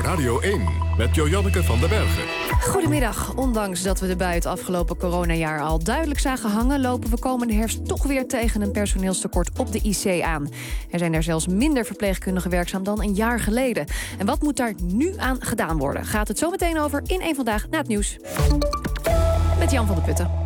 Radio 1 met Joanneke van den Bergen. Goedemiddag. Ondanks dat we de bui het afgelopen coronajaar al duidelijk zagen hangen, lopen we komende herfst toch weer tegen een personeelstekort op de IC aan. Er zijn er zelfs minder verpleegkundigen werkzaam dan een jaar geleden. En wat moet daar nu aan gedaan worden? Gaat het zo meteen over in Eén Vandaag na het nieuws. Met Jan van der Putten.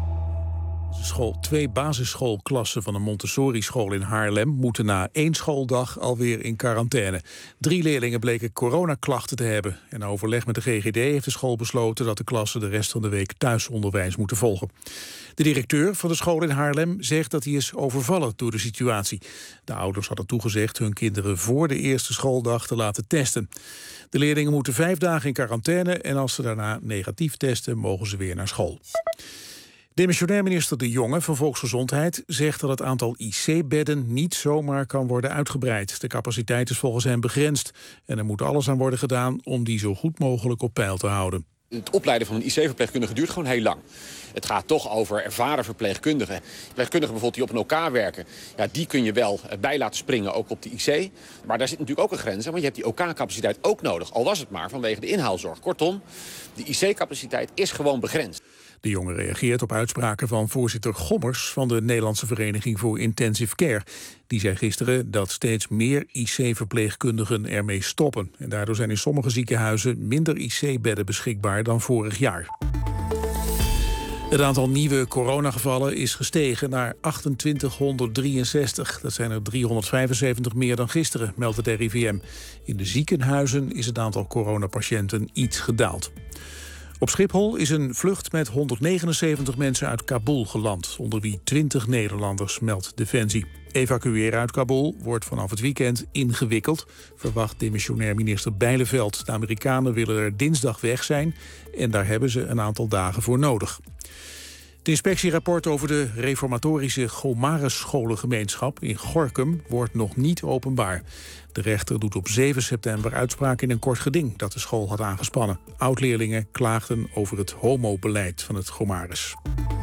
Twee basisschoolklassen van een Montessori-school in Haarlem moeten na 1 schooldag alweer in quarantaine. 3 leerlingen bleken coronaklachten te hebben. En na overleg met de GGD heeft de school besloten dat de klassen de rest van de week thuisonderwijs moeten volgen. De directeur van de school in Haarlem zegt dat hij is overvallen door de situatie. De ouders hadden toegezegd hun kinderen voor de eerste schooldag te laten testen. De leerlingen moeten 5 dagen in quarantaine en als ze daarna negatief testen, mogen ze weer naar school. Demissionair minister De Jonge van Volksgezondheid zegt dat het aantal IC-bedden niet zomaar kan worden uitgebreid. De capaciteit is volgens hem begrensd en er moet alles aan worden gedaan om die zo goed mogelijk op peil te houden. Het opleiden van een IC-verpleegkundige duurt gewoon heel lang. Het gaat toch over ervaren verpleegkundigen. Verpleegkundigen bijvoorbeeld die op een OK werken, ja, die kun je wel bij laten springen, ook op de IC. Maar daar zit natuurlijk ook een grens aan, want je hebt die OK-capaciteit ook nodig. Al was het maar vanwege de inhaalzorg. Kortom, de IC-capaciteit is gewoon begrensd. De Jonge reageert op uitspraken van voorzitter Gommers van de Nederlandse Vereniging voor Intensive Care. Die zei gisteren dat steeds meer IC-verpleegkundigen ermee stoppen. En daardoor zijn in sommige ziekenhuizen minder IC-bedden beschikbaar dan vorig jaar. Het aantal nieuwe coronagevallen is gestegen naar 2863. Dat zijn er 375 meer dan gisteren, meldt het RIVM. In de ziekenhuizen is het aantal coronapatiënten iets gedaald. Op Schiphol is een vlucht met 179 mensen uit Kabul geland, onder wie 20 Nederlanders, meldt Defensie. Evacueren uit Kabul wordt vanaf het weekend ingewikkeld, verwacht demissionair minister Bijleveld. De Amerikanen willen er dinsdag weg zijn en daar hebben ze een aantal dagen voor nodig. Het inspectierapport over de reformatorische Gomarus-scholengemeenschap in Gorinchem wordt nog niet openbaar. De rechter doet op 7 september uitspraak in een kort geding dat de school had aangespannen. Oud-leerlingen klaagden over het homobeleid van het Gomarus.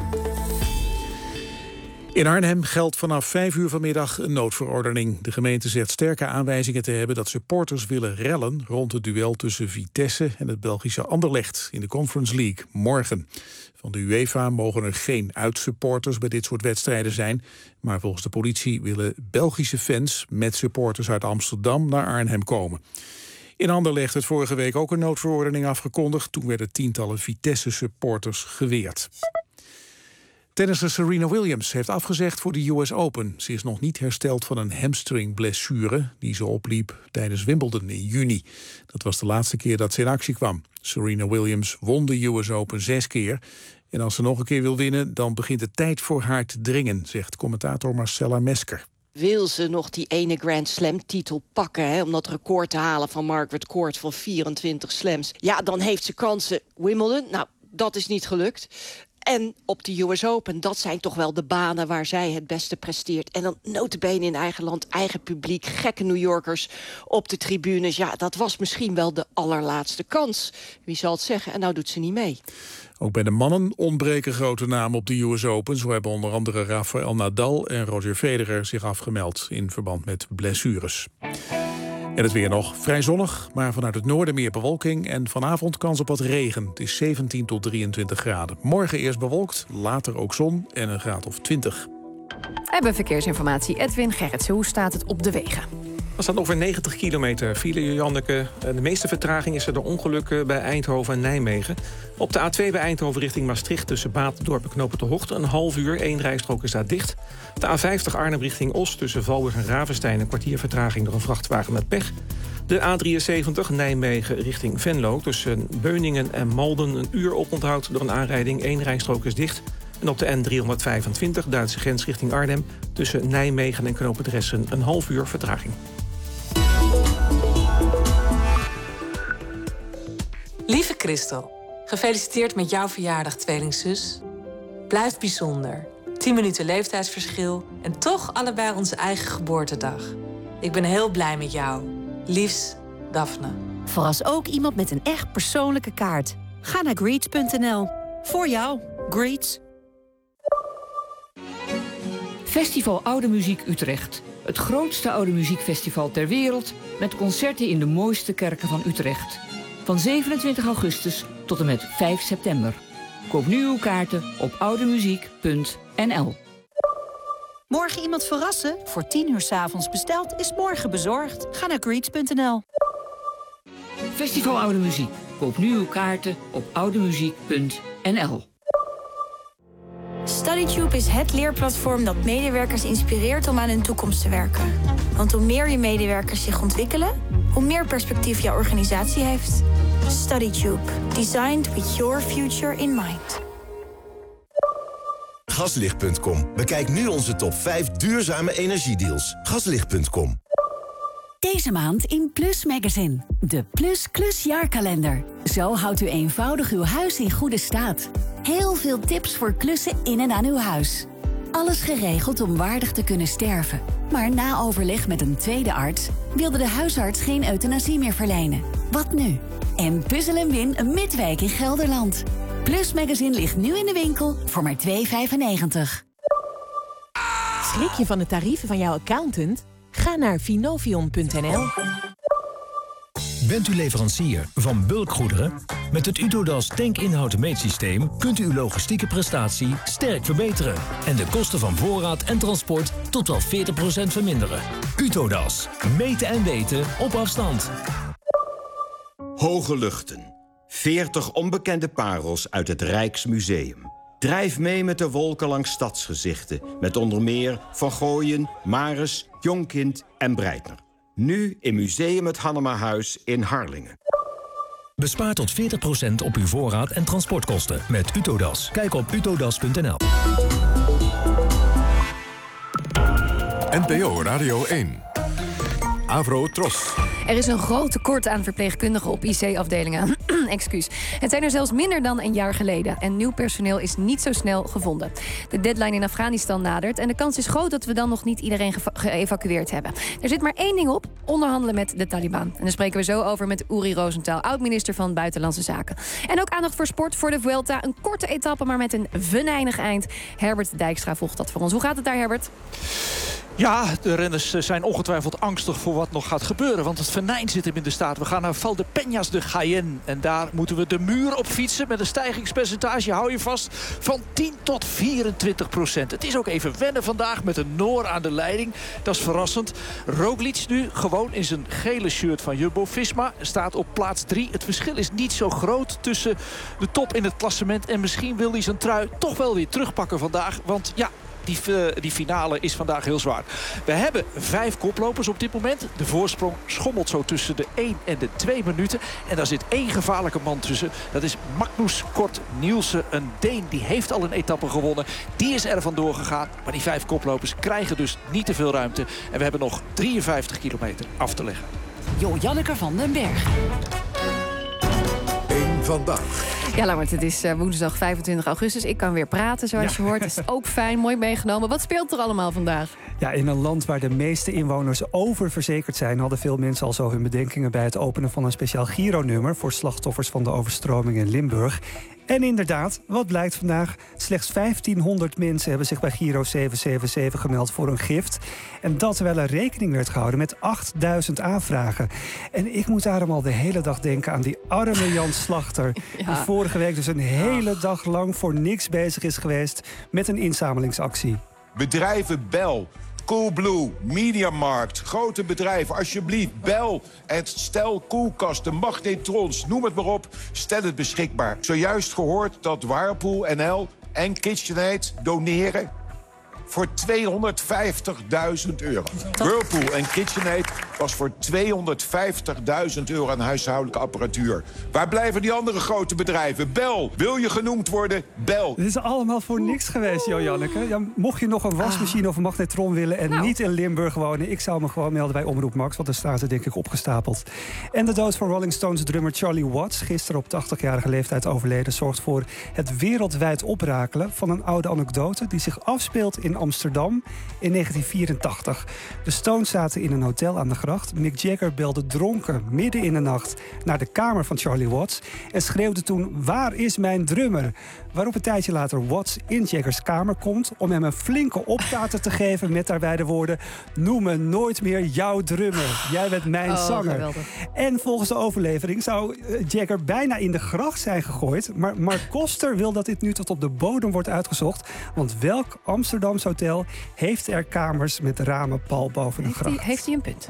In Arnhem geldt vanaf 5 uur vanmiddag een noodverordening. De gemeente zegt sterke aanwijzingen te hebben dat supporters willen rellen rond het duel tussen Vitesse en het Belgische Anderlecht in de Conference League morgen. Van de UEFA mogen er geen uitsupporters bij dit soort wedstrijden zijn, maar volgens de politie willen Belgische fans met supporters uit Amsterdam naar Arnhem komen. In Anderlecht werd vorige week ook een noodverordening afgekondigd. Toen werden tientallen Vitesse-supporters geweerd. Tennisser Serena Williams heeft afgezegd voor de US Open. Ze is nog niet hersteld van een hamstringblessure die ze opliep tijdens Wimbledon in juni. Dat was de laatste keer dat ze in actie kwam. Serena Williams won de US Open 6 keer. En als ze nog een keer wil winnen, dan begint de tijd voor haar te dringen, zegt commentator Marcella Mesker. Wil ze nog die ene Grand Slam-titel pakken, om dat record te halen van Margaret Court van 24 slams? Ja, dan heeft ze kansen. Wimbledon, nou, dat is niet gelukt. En op de US Open, dat zijn toch wel de banen waar zij het beste presteert. En dan nota bene in eigen land, eigen publiek, gekke New Yorkers op de tribunes. Ja, dat was misschien wel de allerlaatste kans. Wie zal het zeggen? En nou doet ze niet mee. Ook bij de mannen ontbreken grote namen op de US Open. Zo hebben onder andere Rafael Nadal en Roger Federer zich afgemeld in verband met blessures. En het weer nog vrij zonnig, maar vanuit het noorden meer bewolking. En vanavond kans op wat regen. Het is 17 tot 23 graden. Morgen eerst bewolkt, later ook zon en een graad of 20. We hebben verkeersinformatie. Edwin Gerritsen, hoe staat het op de wegen? Er staat over 90 kilometer file, Janneke. De meeste vertraging is er door ongelukken bij Eindhoven en Nijmegen. Op de A2 bij Eindhoven richting Maastricht tussen Batendorp en Knopen de Hoogte een half uur, 1 rijstrook is daar dicht. De A50 Arnhem richting Os tussen Valburg en Ravenstein een kwartier vertraging door een vrachtwagen met pech. De A73 Nijmegen richting Venlo tussen Beuningen en Malden een uur oponthoud door een aanrijding, 1 rijstrook is dicht. En op de N325 Duitse grens richting Arnhem tussen Nijmegen en Knopen Dressen een half uur vertraging. Lieve Christel, gefeliciteerd met jouw verjaardag, tweelingzus. Blijft bijzonder. 10 minuten leeftijdsverschil en toch allebei onze eigen geboortedag. Ik ben heel blij met jou. Liefs, Daphne. Verras ook iemand met een echt persoonlijke kaart. Ga naar greets.nl. Voor jou, Greets. Festival Oude Muziek Utrecht. Het grootste oude muziekfestival ter wereld met concerten in de mooiste kerken van Utrecht. Van 27 augustus tot en met 5 september. Koop nu uw kaarten op oudemuziek.nl. Morgen iemand verrassen? Voor 10 uur 's avonds besteld is morgen bezorgd. Ga naar greets.nl. Festival Oude Muziek. Koop nu uw kaarten op oudemuziek.nl. StudyTube is het leerplatform dat medewerkers inspireert om aan hun toekomst te werken. Want hoe meer je medewerkers zich ontwikkelen, hoe meer perspectief jouw organisatie heeft. StudyTube. Designed with your future in mind. Gaslicht.com. Bekijk nu onze top 5 duurzame energiedeals. Gaslicht.com. Deze maand in Plus Magazine. De Plus Klus jaarkalender. Zo houdt u eenvoudig uw huis in goede staat. Heel veel tips voor klussen in en aan uw huis. Alles geregeld om waardig te kunnen sterven. Maar na overleg met een tweede arts wilde de huisarts geen euthanasie meer verlenen. Wat nu? En puzzel en win een midweek in Gelderland. Plus Magazine ligt nu in de winkel voor maar €2,95. Schrik je van de tarieven van jouw accountant? Ga naar Finovion.nl. Bent u leverancier van bulkgoederen? Met het Utodas tank-inhoud-meetsysteem kunt u uw logistieke prestatie sterk verbeteren en de kosten van voorraad en transport tot wel 40% verminderen. Utodas. Meten en weten op afstand. Hoge luchten. 40 onbekende parels uit het Rijksmuseum. Drijf mee met de wolken langs stadsgezichten. Met onder meer Van Gooien, Maris, Jonkind en Breitner. Nu in Museum het Hannemahuis in Harlingen. Bespaar tot 40% op uw voorraad en transportkosten met Utodas. Kijk op utodas.nl. NPO Radio 1. Avro Tros. Er is een groot tekort aan verpleegkundigen op IC-afdelingen. Excuus. Het zijn er zelfs minder dan een jaar geleden. En nieuw personeel is niet zo snel gevonden. De deadline in Afghanistan nadert. En de kans is groot dat we dan nog niet iedereen geëvacueerd hebben. Er zit maar één ding op. Onderhandelen met de Taliban. En daar spreken we zo over met Uri Rosenthal, oud-minister van Buitenlandse Zaken. En ook aandacht voor sport, voor de Vuelta. Een korte etappe, maar met een venijnig eind. Herbert Dijkstra volgt dat voor ons. Hoe gaat het daar, Herbert? Ja, de renners zijn ongetwijfeld angstig voor wat nog gaat gebeuren. Want het venijn zit hem in de staart. We gaan naar Valdepeñas de Jaén. En daar moeten we de muur op fietsen met een stijgingspercentage, hou je vast, van 10 tot 24%. Het is ook even wennen vandaag met een Noor aan de leiding. Dat is verrassend. Roglic nu gewoon in zijn gele shirt van Jumbo-Visma staat op plaats 3. Het verschil is niet zo groot tussen de top in het klassement. En misschien wil hij zijn trui toch wel weer terugpakken vandaag. Want ja, die finale is vandaag heel zwaar. We hebben 5 koplopers op dit moment. De voorsprong schommelt zo tussen de 1 en de 2 minuten. En daar zit 1 gevaarlijke man tussen. Dat is Magnus Kort Nielsen, een Deen. Die heeft al een etappe gewonnen. Die is er vandoor gegaan. Maar die 5 koplopers krijgen dus niet te veel ruimte. En we hebben nog 53 kilometer af te leggen. Jo-Janneke van den Berg. Vandaag. Ja, Lammert, het is woensdag 25 augustus. Ik kan weer praten, zoals je hoort. Dat is ook fijn, mooi meegenomen. Wat speelt er allemaal vandaag? Ja, in een land waar de meeste inwoners oververzekerd zijn, hadden veel mensen al zo hun bedenkingen bij het openen van een speciaal Giro-nummer voor slachtoffers van de overstroming in Limburg. En inderdaad, wat blijkt vandaag? Slechts 1500 mensen hebben zich bij Giro 777 gemeld voor een gift. En dat terwijl er rekening werd gehouden met 8000 aanvragen. En ik moet daarom al de hele dag denken aan die arme Jan Slachter. Ja. Die vorige week dus een hele dag lang voor niks bezig is geweest met een inzamelingsactie. Bedrijven, bel. Coolblue, Mediamarkt, grote bedrijven, alsjeblieft, bel. En stel koelkasten, magnetrons, noem het maar op. Stel het beschikbaar. Zojuist gehoord dat Whirlpool NL en KitchenAid doneren voor €250.000. Whirlpool en KitchenAid was voor €250.000 aan huishoudelijke apparatuur. Waar blijven die andere grote bedrijven? Bel! Wil je genoemd worden? Bel! Dit is allemaal voor niks geweest, Jo-Janneke. Ja, mocht je nog een wasmachine of een magnetron willen en niet in Limburg wonen, ik zou me gewoon melden bij Omroep Max, want er staat er denk ik opgestapeld. En de dood van Rolling Stones drummer Charlie Watts, gisteren op 80-jarige leeftijd overleden, zorgt voor het wereldwijd oprakelen van een oude anekdote die zich afspeelt in Amsterdam in 1984. De Stones zaten in een hotel aan de gracht. Mick Jagger belde dronken midden in de nacht naar de kamer van Charlie Watts en schreeuwde toen: "Waar is mijn drummer?" Waarop een tijdje later Watts in Jaggers kamer komt om hem een flinke optater te geven met daarbij de woorden: "Noem me nooit meer jouw drummer. Jij bent mijn zanger." Geweldig. En volgens de overlevering zou Jagger bijna in de gracht zijn gegooid. Maar Mark Koster wil dat dit nu tot op de bodem wordt uitgezocht. Want welk Amsterdams hotel heeft er kamers met ramen pal boven een gracht? Heeft hij een punt?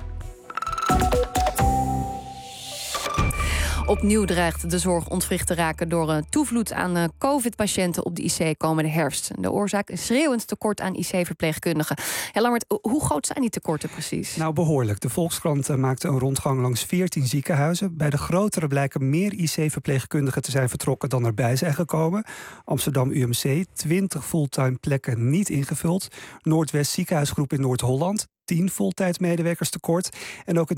Opnieuw dreigt de zorg ontwricht te raken door een toevloed aan COVID-patiënten op de IC komende herfst. De oorzaak is schreeuwend tekort aan IC-verpleegkundigen. Ja, Lammert, hoe groot zijn die tekorten precies? Nou, behoorlijk. De Volkskrant maakte een rondgang langs 14 ziekenhuizen. Bij de grotere blijken meer IC-verpleegkundigen te zijn vertrokken dan erbij zijn gekomen. Amsterdam UMC, 20 fulltime plekken niet ingevuld. Noordwest Ziekenhuisgroep in Noord-Holland, 10 voltijdmedewerkers tekort. En ook het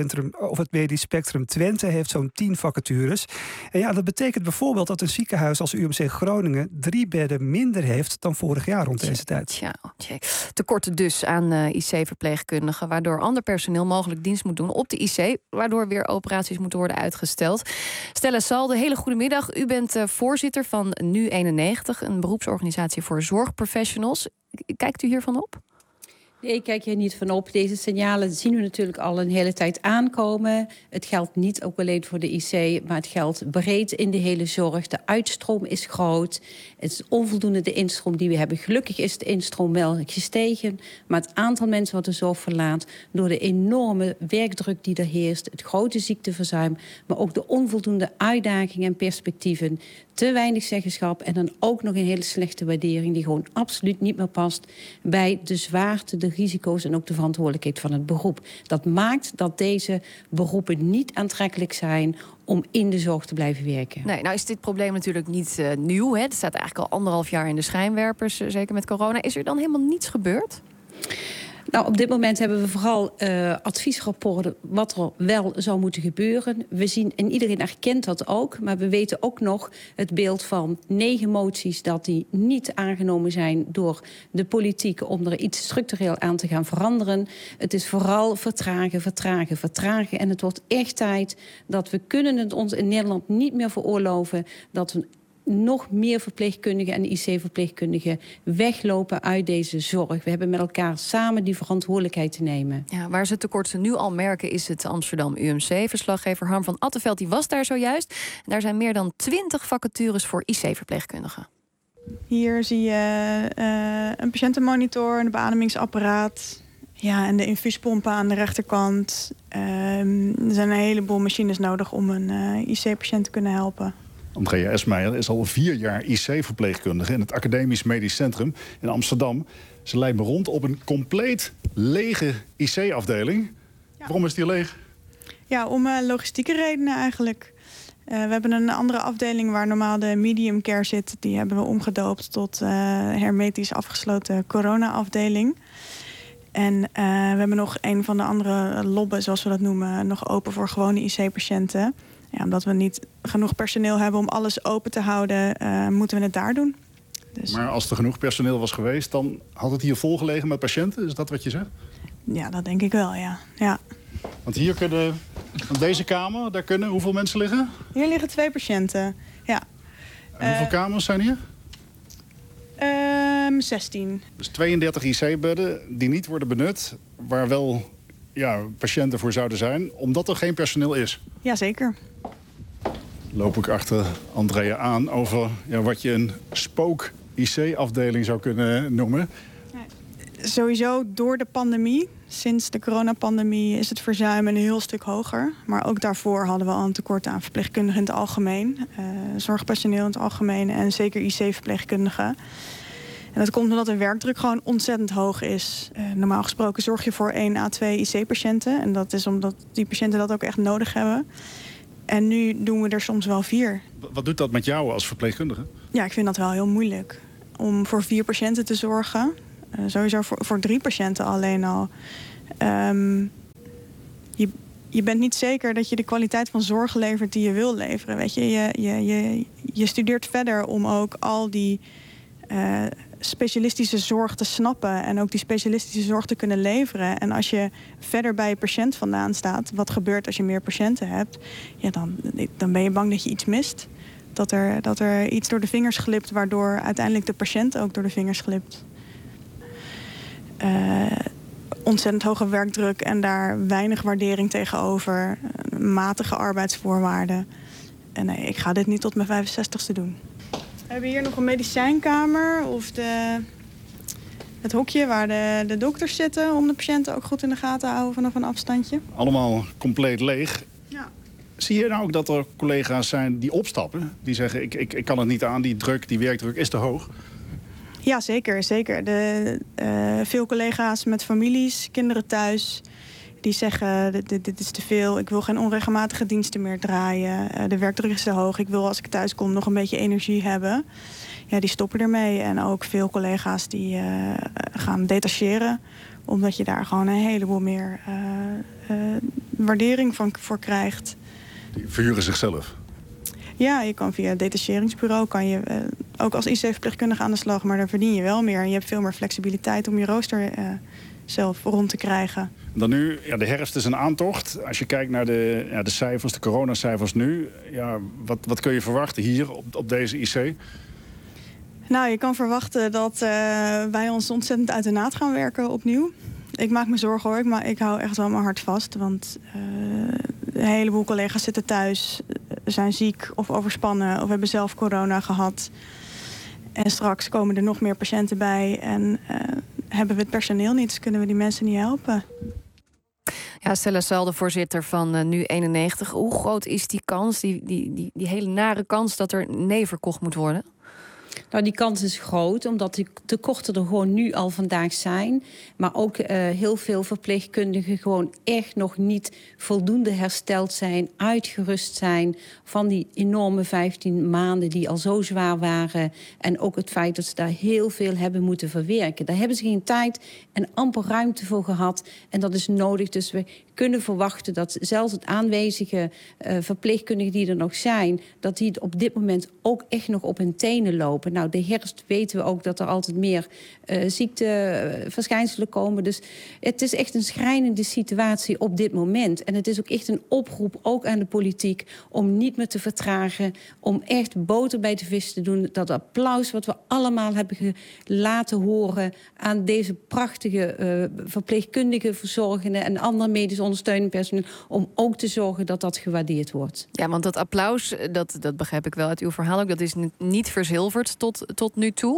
Medisch Spectrum Twente heeft zo'n 10 vacatures. En ja, dat betekent bijvoorbeeld dat een ziekenhuis als UMC Groningen 3 bedden minder heeft dan vorig jaar rond deze tijd. Tekorten dus aan IC-verpleegkundigen, waardoor ander personeel mogelijk dienst moet doen op de IC, waardoor weer operaties moeten worden uitgesteld. Stella Salde, hele goede middag. U bent voorzitter van Nu91, een beroepsorganisatie voor zorgprofessionals. Kijkt u hiervan op? Nee, ik kijk hier niet van op. Deze signalen zien we natuurlijk al een hele tijd aankomen. Het geldt niet ook alleen voor de IC, maar het geldt breed in de hele zorg. De uitstroom is groot. Het is onvoldoende de instroom die we hebben. Gelukkig is de instroom wel gestegen. Maar het aantal mensen wat de zorg verlaat, door de enorme werkdruk die er heerst, het grote ziekteverzuim, maar ook de onvoldoende uitdagingen en perspectieven, te weinig zeggenschap en dan ook nog een hele slechte waardering die gewoon absoluut niet meer past bij de zwaarte, de risico's en ook de verantwoordelijkheid van het beroep. Dat maakt dat deze beroepen niet aantrekkelijk zijn om in de zorg te blijven werken. Nee, nou is dit probleem natuurlijk niet nieuw. Hè? Het staat eigenlijk al 1,5 jaar in de schijnwerpers, zeker met corona. Is er dan helemaal niets gebeurd? Nou, op dit moment hebben we vooral adviesrapporten wat er wel zou moeten gebeuren. We zien, en iedereen erkent dat ook, maar we weten ook nog het beeld van 9 moties dat die niet aangenomen zijn door de politiek om er iets structureel aan te gaan veranderen. Het is vooral vertragen. En het wordt echt tijd dat we kunnen het ons in Nederland niet meer veroorloven dat we nog meer verpleegkundigen en IC-verpleegkundigen weglopen uit deze zorg. We hebben met elkaar samen die verantwoordelijkheid te nemen. Ja, waar ze het tekort nu al merken is het Amsterdam UMC. Verslaggever Harm van Attenveld die was daar zojuist. En daar zijn meer dan 20 vacatures voor IC-verpleegkundigen. Hier zie je een patiëntenmonitor, een beademingsapparaat. Ja, en de infuuspompen aan de rechterkant. Er zijn een heleboel machines nodig om een IC-patiënt te kunnen helpen. Andrea Esmeijer is al 4 jaar IC-verpleegkundige in het Academisch Medisch Centrum in Amsterdam. Ze leidt me rond op een compleet lege IC-afdeling. Ja. Waarom is die leeg? Ja, om logistieke redenen eigenlijk. We hebben een andere afdeling waar normaal de medium care zit. Die hebben we omgedoopt tot hermetisch afgesloten corona-afdeling. En we hebben nog een van de andere lobben, zoals we dat noemen, nog open voor gewone IC-patiënten. Ja, omdat we niet genoeg personeel hebben om alles open te houden, moeten we het daar doen. Dus. Maar als er genoeg personeel was geweest, dan had het hier volgelegen met patiënten? Is dat wat je zegt? Ja, dat denk ik wel, ja. Want hier kunnen, van deze kamer, daar kunnen hoeveel mensen liggen? Hier liggen 2 patiënten, ja. En hoeveel kamers zijn hier? 16. Dus 32 IC-bedden die niet worden benut, waar wel patiënten voor zouden zijn, omdat er geen personeel is. Jazeker. Loop ik achter Andrea aan over wat je een spook-IC-afdeling zou kunnen noemen. Sowieso door de pandemie, sinds de coronapandemie, is het verzuim een heel stuk hoger. Maar ook daarvoor hadden we al een tekort aan verpleegkundigen in het algemeen. Zorgpersoneel in het algemeen en zeker IC-verpleegkundigen. En dat komt omdat de werkdruk gewoon ontzettend hoog is. Normaal gesproken zorg je voor 1 à 2 IC-patiënten. En dat is omdat die patiënten dat ook echt nodig hebben. En nu doen we er soms wel 4. Wat doet dat met jou als verpleegkundige? Ja, ik vind dat wel heel moeilijk. Om voor 4 patiënten te zorgen. Sowieso voor 3 patiënten alleen al. Je bent niet zeker dat je de kwaliteit van zorg levert die je wil leveren. Weet je? Je studeert verder om ook al die specialistische zorg te snappen en ook die specialistische zorg te kunnen leveren. En als je verder bij je patiënt vandaan staat, wat gebeurt als je meer patiënten hebt, ja, dan ben je bang dat je iets mist. Dat er iets door de vingers glipt, waardoor uiteindelijk de patiënt ook door de vingers glipt. Ontzettend hoge werkdruk en daar weinig waardering tegenover. Matige arbeidsvoorwaarden. En nee, ik ga dit niet tot mijn 65ste doen. We hebben hier nog een medicijnkamer of het hokje waar de dokters zitten om de patiënten ook goed in de gaten te houden vanaf een afstandje. Allemaal compleet leeg. Ja. Zie je nou ook dat er collega's zijn die opstappen? Die zeggen, ik kan het niet aan, die werkdruk is te hoog. Ja, zeker. Veel collega's met families, kinderen thuis, die zeggen, dit is te veel. Ik wil geen onregelmatige diensten meer draaien. De werkdruk is te hoog. Ik wil als ik thuis kom nog een beetje energie hebben. Ja, die stoppen ermee. En ook veel collega's die gaan detacheren. Omdat je daar gewoon een heleboel meer waardering voor krijgt. Die verhuren zichzelf? Ja, je kan via het detacheringsbureau ook als IC-verpleegkundige aan de slag. Maar daar verdien je wel meer. En je hebt veel meer flexibiliteit om je rooster zelf rond te krijgen. Dan nu, ja, de herfst is een aantocht. Als je kijkt naar de cijfers, de coronacijfers nu, ja, wat kun je verwachten hier op deze IC? Nou, je kan verwachten dat wij ons ontzettend uit de naad gaan werken opnieuw. Ik maak me zorgen hoor, maar ik hou echt wel mijn hart vast. Want een heleboel collega's zitten thuis, zijn ziek of overspannen of hebben zelf corona gehad. En straks komen er nog meer patiënten bij en hebben we het personeel niet, dus kunnen we die mensen niet helpen. Ja, Stella Sal, de voorzitter van Nu91. Hoe groot is die kans, die hele nare kans dat er nee verkocht moet worden? Nou, die kans is groot, omdat die tekorten er gewoon nu al vandaag zijn. Maar ook heel veel verpleegkundigen gewoon echt nog niet voldoende hersteld zijn, uitgerust zijn van die enorme 15 maanden die al zo zwaar waren. En ook het feit dat ze daar heel veel hebben moeten verwerken. Daar hebben ze geen tijd en amper ruimte voor gehad. En dat is nodig. Dus we kunnen verwachten dat zelfs het aanwezige verpleegkundigen die er nog zijn, dat die op dit moment ook echt nog op hun tenen lopen. Nou, de herfst weten we ook dat er altijd meer ziekteverschijnselen komen. Dus het is echt een schrijnende situatie op dit moment. En het is ook echt een oproep, ook aan de politiek, om niet meer te vertragen, om echt boter bij de vis te doen. Dat applaus wat we allemaal hebben laten horen aan deze prachtige verpleegkundige verzorgenden en andere medisch ondersteunend personeel, om ook te zorgen dat dat gewaardeerd wordt. Ja, want dat applaus, dat begrijp ik wel uit uw verhaal ook, dat is niet verzilverd tot nu toe.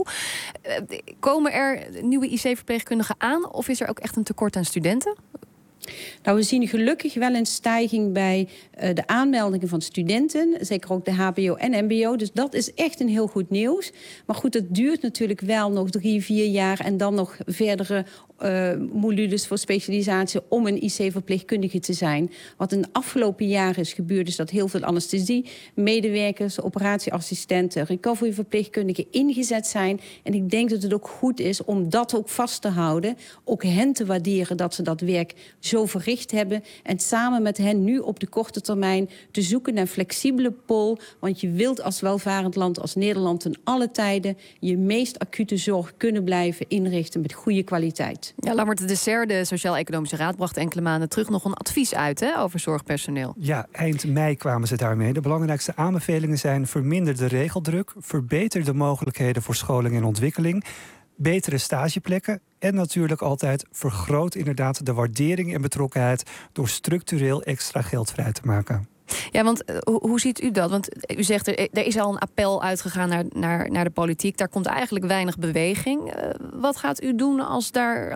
Komen er nieuwe IC-verpleegkundigen aan of is er ook echt een tekort aan studenten? Nou, we zien gelukkig wel een stijging bij de aanmeldingen van studenten. Zeker ook de HBO en MBO. Dus dat is echt een heel goed nieuws. Maar goed, het duurt natuurlijk wel nog 3-4 jaar en dan nog verdere modules voor specialisatie om een IC-verpleegkundige te zijn. Wat in de afgelopen jaren is gebeurd, is dat heel veel anesthesie, medewerkers, operatieassistenten, recoveryverpleegkundigen ingezet zijn. En ik denk dat het ook goed is om dat ook vast te houden. Ook hen te waarderen dat ze dat werk zo verricht hebben. En samen met hen nu op de korte termijn te zoeken naar flexibele pool. Want je wilt als welvarend land als Nederland ten alle tijden je meest acute zorg kunnen blijven inrichten met goede kwaliteit. Ja, Lambert de Desser, de Sociaal-Economische Raad, bracht enkele maanden terug nog een advies uit over zorgpersoneel. Ja, eind mei kwamen ze daarmee. De belangrijkste aanbevelingen zijn: verminder de regeldruk, verbeter de mogelijkheden voor scholing en ontwikkeling, betere stageplekken en natuurlijk altijd vergroot inderdaad de waardering en betrokkenheid door structureel extra geld vrij te maken. Ja, want hoe ziet u dat? Want u zegt, er is al een appel uitgegaan naar de politiek. Daar komt eigenlijk weinig beweging. Wat gaat u doen als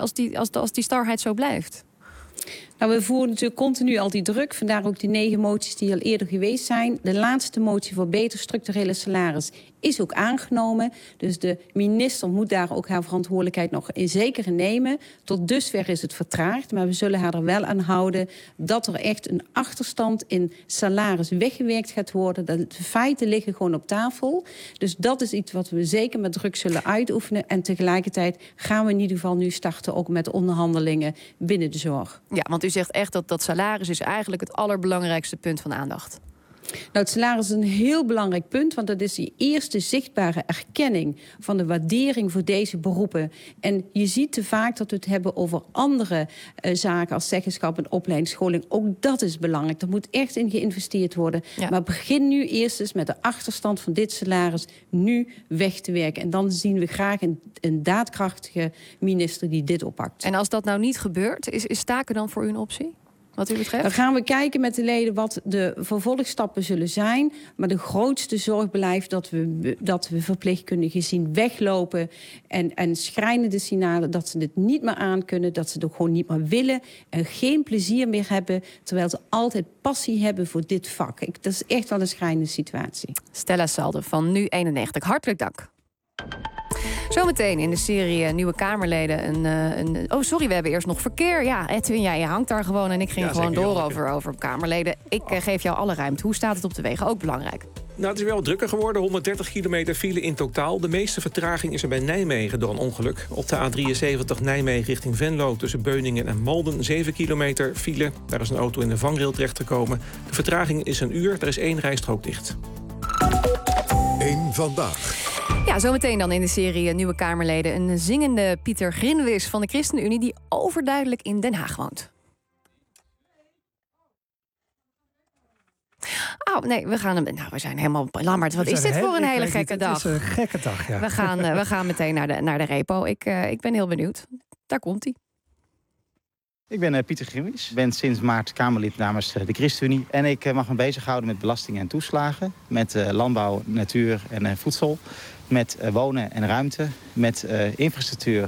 die starheid zo blijft? Nou, we voeren natuurlijk continu al die druk. Vandaar ook die 9 moties die al eerder geweest zijn. De laatste motie voor beter structurele salaris is ook aangenomen. Dus de minister moet daar ook haar verantwoordelijkheid nog zeker in nemen. Tot dusver is het vertraagd. Maar we zullen haar er wel aan houden dat er echt een achterstand in salaris weggewerkt gaat worden. De feiten liggen gewoon op tafel. Dus dat is iets wat we zeker met druk zullen uitoefenen. En tegelijkertijd gaan we in ieder geval nu starten ook met onderhandelingen binnen de zorg. Ja, want u zegt echt dat salaris is eigenlijk het allerbelangrijkste punt van aandacht. Nou, het salaris is een heel belangrijk punt, want dat is die eerste zichtbare erkenning van de waardering voor deze beroepen. En je ziet te vaak dat we het hebben over andere zaken als zeggenschap en opleidingsscholing. Ook dat is belangrijk. Er moet echt in geïnvesteerd worden. Ja. Maar begin nu eerst eens met de achterstand van dit salaris nu weg te werken. En dan zien we graag een daadkrachtige minister die dit oppakt. En als dat nou niet gebeurt, is staken dan voor u een optie? Wat u betreft? Dan gaan we kijken met de leden wat de vervolgstappen zullen zijn. Maar de grootste zorg blijft dat we verpleegkundigen zien weglopen. En schrijnende signalen dat ze het niet meer aankunnen. Dat ze het ook gewoon niet meer willen. En geen plezier meer hebben. Terwijl ze altijd passie hebben voor dit vak. Dat is echt wel een schrijnende situatie. Stella Salde van Nu91. Hartelijk dank. Zometeen in de serie Nieuwe Kamerleden. Oh, sorry, we hebben eerst nog verkeer. Ja, Edwin, je hangt daar gewoon en ik ging gewoon door over Kamerleden. Ik geef jou alle ruimte. Hoe staat het op de wegen? Ook belangrijk. Nou, het is wel drukker geworden. 130 kilometer file in totaal. De meeste vertraging is er bij Nijmegen door een ongeluk. Op de A73 Nijmegen richting Venlo tussen Beuningen en Malden. 7 kilometer file. Daar is een auto in de vangrail terechtgekomen. De vertraging is een uur. Er is 1 rijstrook dicht. 1 vandaag. Ja, zometeen dan in de serie Nieuwe Kamerleden. Een zingende Pieter Grinwis van de ChristenUnie die overduidelijk in Den Haag woont. Oh, nee, we zijn helemaal lammerd. Wat is dit voor een hele gekke dag? Het is een gekke dag, ja. We gaan meteen naar de repo. Ik ben heel benieuwd. Daar komt hij. Ik ben Pieter Grinwis. Ik ben sinds maart Kamerlid namens de ChristenUnie. En ik mag me bezighouden met belastingen en toeslagen. Met landbouw, natuur en voedsel. Met wonen en ruimte. Met infrastructuur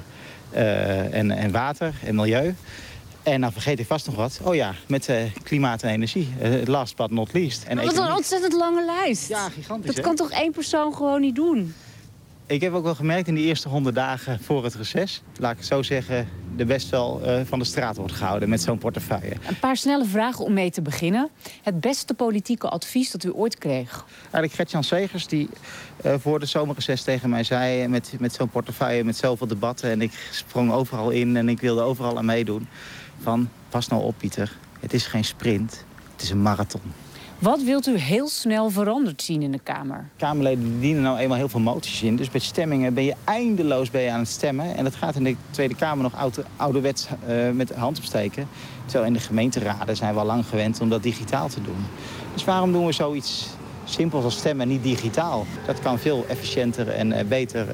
en water en milieu. En dan vergeet ik vast nog wat. Oh ja, met klimaat en energie. Last but not least. En wat een ontzettend lange lijst. Ja, gigantisch. Dat kan toch één persoon gewoon niet doen? Ik heb ook wel gemerkt in die eerste 100 dagen voor het reces, laat ik het zo zeggen, de best wel van de straat wordt gehouden met zo'n portefeuille. Een paar snelle vragen om mee te beginnen. Het beste politieke advies dat u ooit kreeg? Eigenlijk Gert-Jan Segers, die voor de zomerreces tegen mij zei, met zo'n portefeuille, met zoveel debatten, en ik sprong overal in en ik wilde overal aan meedoen, van pas nou op Pieter, het is geen sprint, het is een marathon. Wat wilt u heel snel veranderd zien in de Kamer? Kamerleden dienen nou eenmaal heel veel moties in. Dus bij stemmingen ben je eindeloos aan het stemmen. En dat gaat in de Tweede Kamer nog ouderwets met de hand opsteken. Terwijl in de gemeenteraden zijn we al lang gewend om dat digitaal te doen. Dus waarom doen we zoiets simpels als stemmen niet digitaal? Dat kan veel efficiënter en beter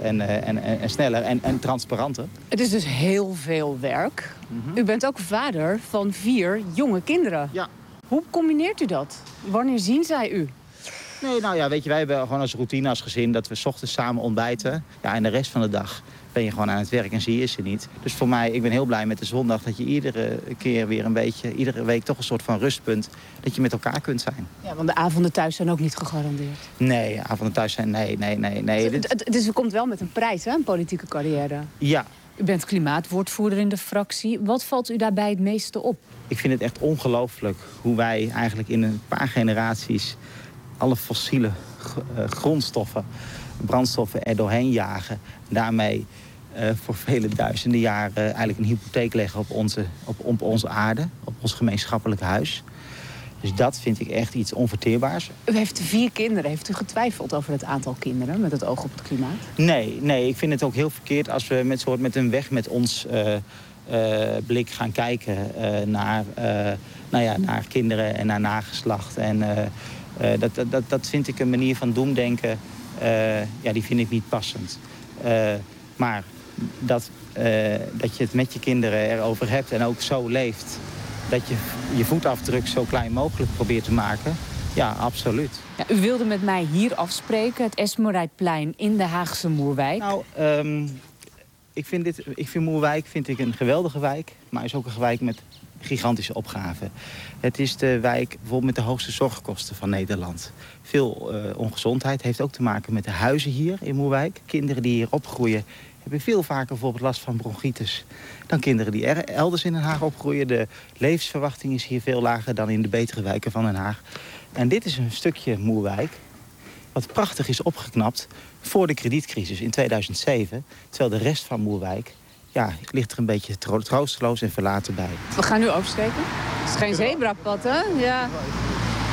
en sneller en transparanter. Het is dus heel veel werk. U bent ook vader van 4 jonge kinderen. Ja. Hoe combineert u dat? Wanneer zien zij u? Nee, nou ja, weet je, wij hebben gewoon als routine als gezin dat we 's ochtends samen ontbijten. Ja, en de rest van de dag ben je gewoon aan het werk en zie je ze niet. Dus voor mij, ik ben heel blij met de zondag dat je iedere keer weer een beetje, iedere week toch een soort van rustpunt, dat je met elkaar kunt zijn. Ja, want de avonden thuis zijn ook niet gegarandeerd. Nee, avonden thuis zijn, nee. Dus u komt wel met een prijs, hè, een politieke carrière. Ja. U bent klimaatwoordvoerder in de fractie. Wat valt u daarbij het meeste op? Ik vind het echt ongelooflijk hoe wij eigenlijk in een paar generaties alle fossiele grondstoffen, brandstoffen er doorheen jagen. Daarmee voor vele duizenden jaren eigenlijk een hypotheek leggen op onze aarde, op ons gemeenschappelijk huis. Dus dat vind ik echt iets onverteerbaars. U heeft 4 kinderen. Heeft u getwijfeld over het aantal kinderen met het oog op het klimaat? Nee, ik vind het ook heel verkeerd als we met een weg met ons blik gaan kijken naar kinderen en naar nageslacht. En dat vind ik een manier van doemdenken, die vind ik niet passend. Maar dat je het met je kinderen erover hebt en ook zo leeft, dat je je voetafdruk zo klein mogelijk probeert te maken, ja, absoluut. Ja, u wilde met mij hier afspreken, het Esmerijtplein in de Haagse Moerwijk. Nou, ik vind Moerwijk een geweldige wijk, maar is ook een wijk met gigantische opgaven. Het is de wijk bijvoorbeeld met de hoogste zorgkosten van Nederland. Veel ongezondheid heeft ook te maken met de huizen hier in Moerwijk. Kinderen die hier opgroeien hebben veel vaker bijvoorbeeld last van bronchitis dan kinderen die elders in Den Haag opgroeien. De levensverwachting is hier veel lager dan in de betere wijken van Den Haag. En dit is een stukje Moerwijk wat prachtig is opgeknapt voor de kredietcrisis in 2007. Terwijl de rest van Moerwijk, ja, ligt er een beetje troosteloos en verlaten bij. We gaan nu oversteken. Het is geen zebrapad, hè? Ja.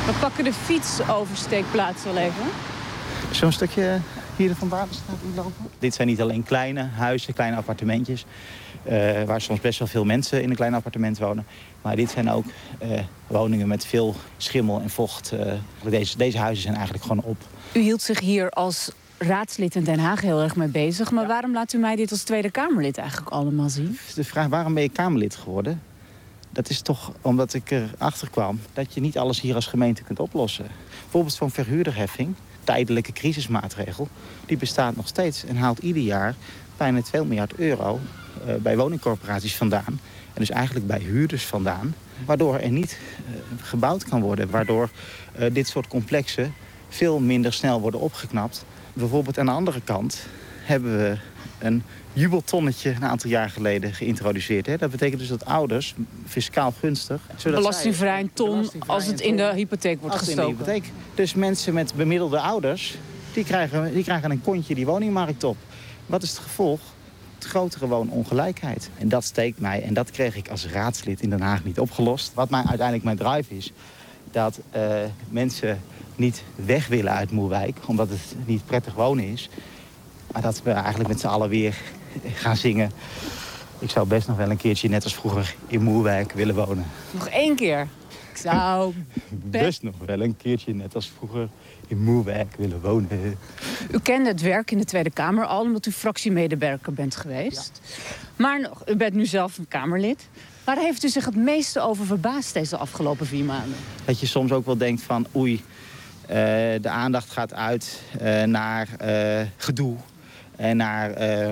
We pakken de fietsoversteekplaats wel even. Zo'n stukje hier vandaan staat lopen. Dit zijn niet alleen kleine huizen, kleine appartementjes. Waar soms best wel veel mensen in een klein appartement wonen. Maar dit zijn ook woningen met veel schimmel en vocht. Deze huizen zijn eigenlijk gewoon op. U hield zich hier als raadslid in Den Haag heel erg mee bezig. Maar waarom laat u mij dit als Tweede Kamerlid eigenlijk allemaal zien? De vraag, waarom ben je Kamerlid geworden? Dat is toch omdat ik erachter kwam dat je niet alles hier als gemeente kunt oplossen. Bijvoorbeeld zo'n verhuurderheffing, tijdelijke crisismaatregel, die bestaat nog steeds en haalt ieder jaar bijna 2 miljard euro bij woningcorporaties vandaan. En dus eigenlijk bij huurders vandaan. Waardoor er niet gebouwd kan worden. Waardoor dit soort complexen veel minder snel worden opgeknapt. Bijvoorbeeld aan de andere kant hebben we een jubeltonnetje een aantal jaar geleden geïntroduceerd. Hè? Dat betekent dus dat ouders, fiscaal gunstig... Belastingvrij een ton als het in de hypotheek wordt gestoken. Dus mensen met bemiddelde ouders, die krijgen een kontje die woningmarkt op. Wat is het gevolg? Grotere woonongelijkheid. En dat steekt mij en dat kreeg ik als raadslid in Den Haag niet opgelost. Wat uiteindelijk mijn drive is, dat mensen niet weg willen uit Moerwijk, omdat het niet prettig wonen is. Maar dat we eigenlijk met z'n allen weer gaan zingen. Ik zou best nog wel een keertje net als vroeger in Moerwijk willen wonen. Nog 1 keer. Ik zou best nog wel een keertje net als vroeger in Moerwijk willen wonen. U kende het werk in de Tweede Kamer al, omdat u fractiemedewerker bent geweest. Ja. Maar nog, u bent nu zelf een Kamerlid. Waar heeft u zich het meeste over verbaasd deze afgelopen 4 maanden? Dat je soms ook wel denkt van oei, de aandacht gaat uit naar gedoe. En naar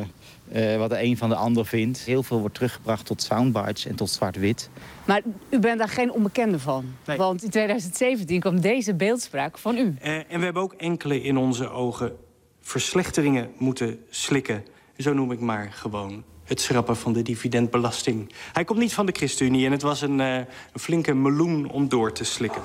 wat de een van de ander vindt. Heel veel wordt teruggebracht tot soundbites en tot zwart-wit. Maar u bent daar geen onbekende van? Nee. Want in 2017 kwam deze beeldspraak van u. En we hebben ook enkele in onze ogen verslechteringen moeten slikken. Zo noem ik maar gewoon het schrappen van de dividendbelasting. Hij komt niet van de ChristenUnie en het was een flinke meloen om door te slikken.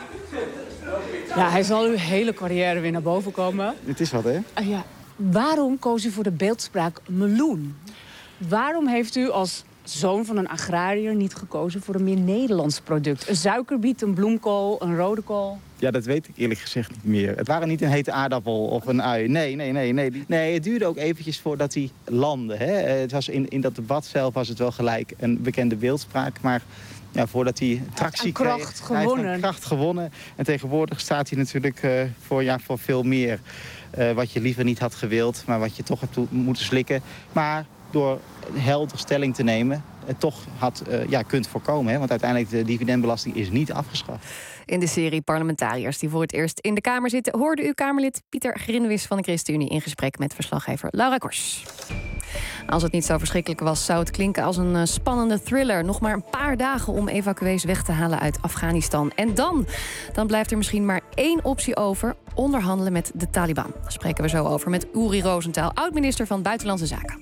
Ja, hij zal uw hele carrière weer naar boven komen. Het is wat, hè? Ja. Waarom koos u voor de beeldspraak meloen? Waarom heeft u als zoon van een agrariër niet gekozen voor een meer Nederlands product? Een suikerbiet, een bloemkool, een rode kool? Ja, dat weet ik eerlijk gezegd niet meer. Het waren niet een hete aardappel of een ui. Nee, het duurde ook eventjes voordat die landde. Hè. Het was in dat debat zelf was het wel gelijk een bekende beeldspraak. Maar ja, voordat hij tractie kreeg, hij heeft kracht gewonnen. En tegenwoordig staat hij natuurlijk voor veel meer. Wat je liever niet had gewild, maar wat je toch hebt moeten slikken. Maar door helder stelling te nemen, het toch kunt voorkomen. Hè? Want uiteindelijk de dividendbelasting is niet afgeschaft. In de serie Parlementariërs die voor het eerst in de Kamer zitten, hoorde u Kamerlid Pieter Grinwis van de ChristenUnie in gesprek met verslaggever Laura Kors. Als het niet zo verschrikkelijk was, zou het klinken als een spannende thriller. Nog maar een paar dagen om evacuees weg te halen uit Afghanistan. En dan blijft er misschien maar 1 optie over: onderhandelen met de Taliban. Daar spreken we zo over met Uri Rosenthal, oud-minister van Buitenlandse Zaken.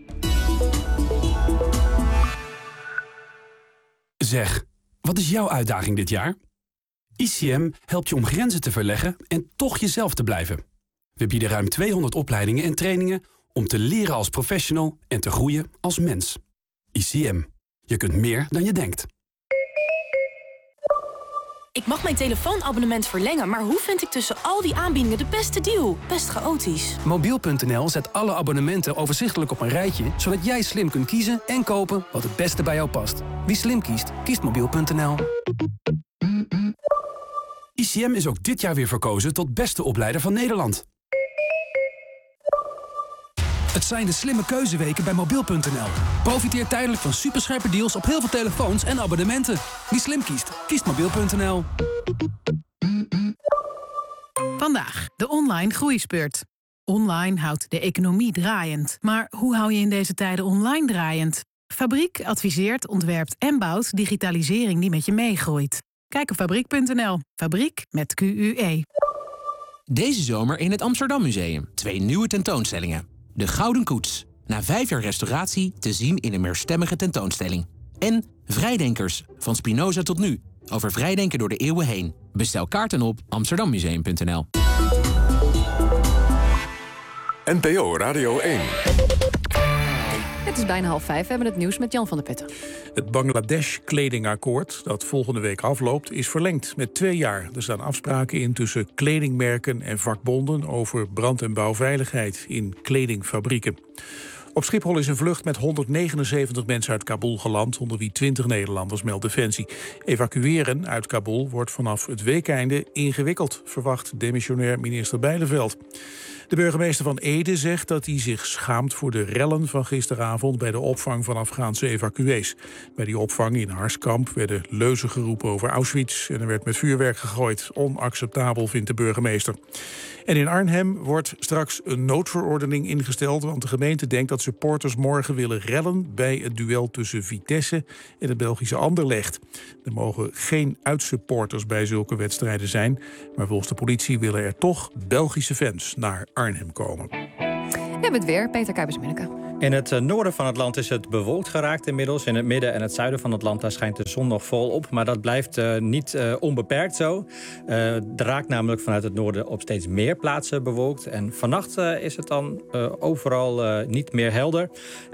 Zeg, wat is jouw uitdaging dit jaar? ICM helpt je om grenzen te verleggen en toch jezelf te blijven. We bieden ruim 200 opleidingen en trainingen om te leren als professional en te groeien als mens. ICM. Je kunt meer dan je denkt. Ik mag mijn telefoonabonnement verlengen, maar hoe vind ik tussen al die aanbiedingen de beste deal? Best chaotisch. Mobiel.nl zet alle abonnementen overzichtelijk op een rijtje, zodat jij slim kunt kiezen en kopen wat het beste bij jou past. Wie slim kiest, kiest Mobiel.nl. ICM is ook dit jaar weer verkozen tot beste opleider van Nederland. Het zijn de slimme keuzeweken bij Mobiel.nl. Profiteer tijdelijk van superscherpe deals op heel veel telefoons en abonnementen. Wie slim kiest, kiest Mobiel.nl. Vandaag de online groeispurt. Online houdt de economie draaiend. Maar hoe hou je in deze tijden online draaiend? Fabriek adviseert, ontwerpt en bouwt digitalisering die met je meegroeit. Kijk op Fabriek.nl. Fabriek met QUE. Deze zomer in het Amsterdam Museum 2 nieuwe tentoonstellingen. De Gouden Koets. Na 5 jaar restauratie te zien in een meerstemmige tentoonstelling. En Vrijdenkers, van Spinoza tot nu. Over vrijdenken door de eeuwen heen. Bestel kaarten op amsterdammuseum.nl. NPO Radio 1. Het is bijna 4:30. We hebben het nieuws met Jan van der Putten. Het Bangladesh-kledingakkoord, dat volgende week afloopt, is verlengd met 2 jaar. Er staan afspraken in tussen kledingmerken en vakbonden over brand- en bouwveiligheid in kledingfabrieken. Op Schiphol is een vlucht met 179 mensen uit Kabul geland, onder wie 20 Nederlanders, meldt Defensie. Evacueren uit Kabul wordt vanaf het weekeinde ingewikkeld, verwacht demissionair minister Bijleveld. De burgemeester van Ede zegt dat hij zich schaamt voor de rellen van gisteravond bij de opvang van Afghaanse evacuees. Bij die opvang in Harskamp werden leuzen geroepen over Auschwitz en er werd met vuurwerk gegooid. Onacceptabel, vindt de burgemeester. En in Arnhem wordt straks een noodverordening ingesteld, want de gemeente denkt dat supporters morgen willen rellen bij het duel tussen Vitesse en het Belgische Anderlecht. Er mogen geen uitsupporters bij zulke wedstrijden zijn, maar volgens de politie willen er toch Belgische fans naar Arnhem komen. We hebben het weer, Peter Kuipers-Munneke. In het noorden van het land is het bewolkt geraakt inmiddels. In het midden en het zuiden van het land daar schijnt de zon nog volop. Maar dat blijft niet onbeperkt zo. Er raakt namelijk vanuit het noorden op steeds meer plaatsen bewolkt. En vannacht is het dan overal niet meer helder.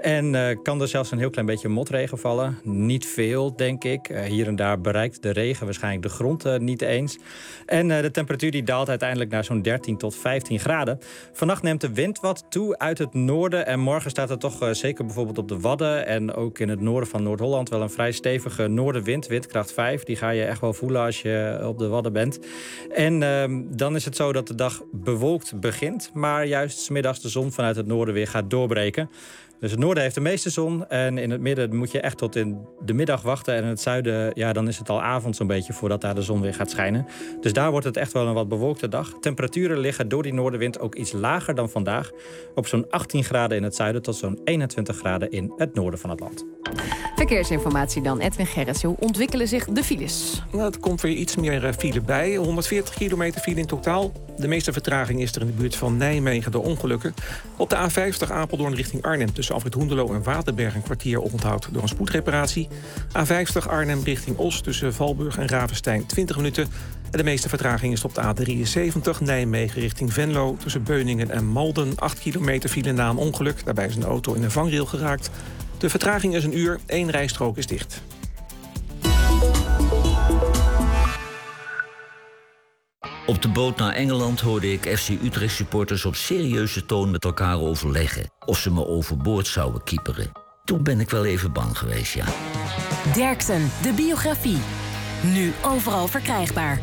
En kan er zelfs een heel klein beetje motregen vallen. Niet veel, denk ik. Hier en daar bereikt de regen waarschijnlijk de grond niet eens. En de temperatuur die daalt uiteindelijk naar zo'n 13 tot 15 graden. Vannacht neemt de wind wat toe uit het noorden. En morgen staat er toch zeker bijvoorbeeld op de Wadden en ook in het noorden van Noord-Holland wel een vrij stevige noordenwind, windkracht 5. Die ga je echt wel voelen als je op de Wadden bent. En dan is het zo dat de dag bewolkt begint, maar juist 's middags de zon vanuit het noorden weer gaat doorbreken. Dus het noorden heeft de meeste zon en in het midden moet je echt tot in de middag wachten. En in het zuiden, ja, dan is het al avond zo'n beetje voordat daar de zon weer gaat schijnen. Dus daar wordt het echt wel een wat bewolkte dag. Temperaturen liggen door die noordenwind ook iets lager dan vandaag. Op zo'n 18 graden in het zuiden tot zo'n 21 graden in het noorden van het land. Verkeersinformatie dan, Edwin Gerrits. Hoe ontwikkelen zich de files? Nou, het komt weer iets meer file bij. 140 kilometer file in totaal. De meeste vertraging is er in de buurt van Nijmegen door ongelukken. Op de A50 Apeldoorn richting Arnhem tussen Afrit Hoendelo en Waterberg een kwartier oponthoud door een spoedreparatie. A50 Arnhem richting Os tussen Valburg en Ravenstein 20 minuten. En de meeste vertraging is op de A73 Nijmegen richting Venlo tussen Beuningen en Malden. 8 kilometer file na een ongeluk. Daarbij is een auto in een vangrail geraakt. De vertraging is 1 uur, 1 rijstrook is dicht. Op de boot naar Engeland hoorde ik FC Utrecht supporters op serieuze toon met elkaar overleggen of ze me overboord zouden kieperen. Toen ben ik wel even bang geweest, ja. Derksen, de biografie. Nu overal verkrijgbaar.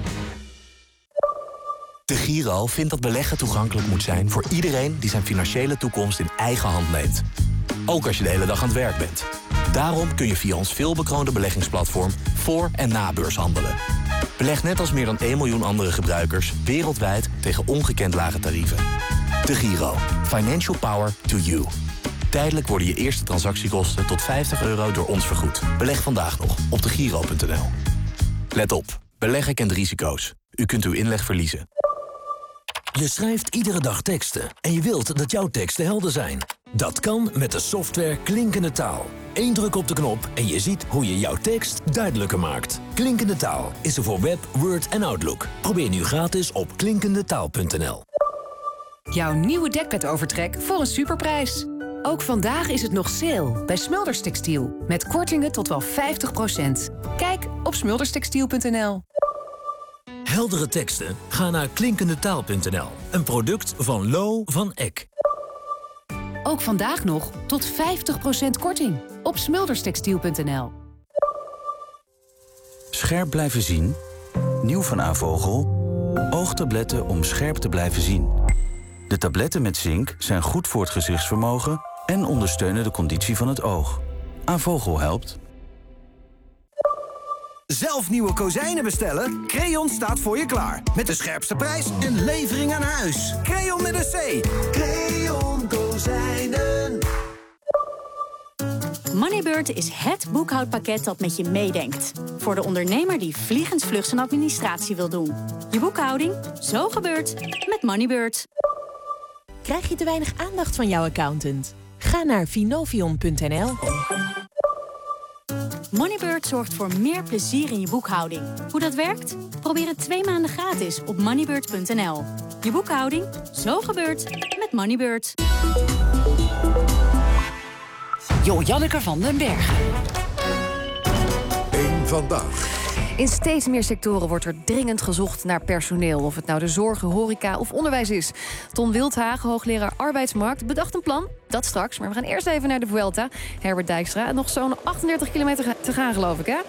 De Giro vindt dat beleggen toegankelijk moet zijn voor iedereen die zijn financiële toekomst in eigen hand neemt. Ook als je de hele dag aan het werk bent. Daarom kun je via ons veelbekroonde beleggingsplatform voor- en na-beurs handelen. Beleg net als meer dan 1 miljoen andere gebruikers wereldwijd tegen ongekend lage tarieven. De Giro. Financial power to you. Tijdelijk worden je eerste transactiekosten tot €50 door ons vergoed. Beleg vandaag nog op degiro.nl. Let op. Beleggen kent risico's. U kunt uw inleg verliezen. Je schrijft iedere dag teksten en je wilt dat jouw teksten helder zijn. Dat kan met de software Klinkende Taal. 1 druk op de knop en je ziet hoe je jouw tekst duidelijker maakt. Klinkende Taal is er voor Web, Word en Outlook. Probeer nu gratis op klinkendetaal.nl. Jouw nieuwe dekbedovertrek voor een superprijs. Ook vandaag is het nog sale bij Smulders Textiel. Met kortingen tot wel 50%. Kijk op smulderstextiel.nl. Heldere teksten? Ga naar klinkendetaal.nl. Een product van Lo van Eck. Ook vandaag nog tot 50% korting op smulderstextiel.nl. Scherp blijven zien? Nieuw van Avogel. Oogtabletten om scherp te blijven zien. De tabletten met zink zijn goed voor het gezichtsvermogen en ondersteunen de conditie van het oog. Avogel helpt. Zelf nieuwe kozijnen bestellen? Creon staat voor je klaar. Met de scherpste prijs en levering aan huis. Creon met een C. Creon Kozijnen. Moneybird is het boekhoudpakket dat met je meedenkt. Voor de ondernemer die vliegensvlug zijn administratie wil doen. Je boekhouding, zo gebeurt met Moneybird. Krijg je te weinig aandacht van jouw accountant? Ga naar Finovion.nl. Moneybird zorgt voor meer plezier in je boekhouding. Hoe dat werkt? Probeer het 2 maanden gratis op moneybird.nl. Je boekhouding, zo gebeurt met Moneybird. Jo-Janneke van den Bergen. Eén vandaag. In steeds meer sectoren wordt er dringend gezocht naar personeel. Of het nou de zorg, horeca of onderwijs is. Ton Wildhagen, hoogleraar arbeidsmarkt, bedacht een plan. Dat straks, maar we gaan eerst even naar de Vuelta. Herbert Dijkstra, nog zo'n 38 kilometer te gaan, geloof ik, hè?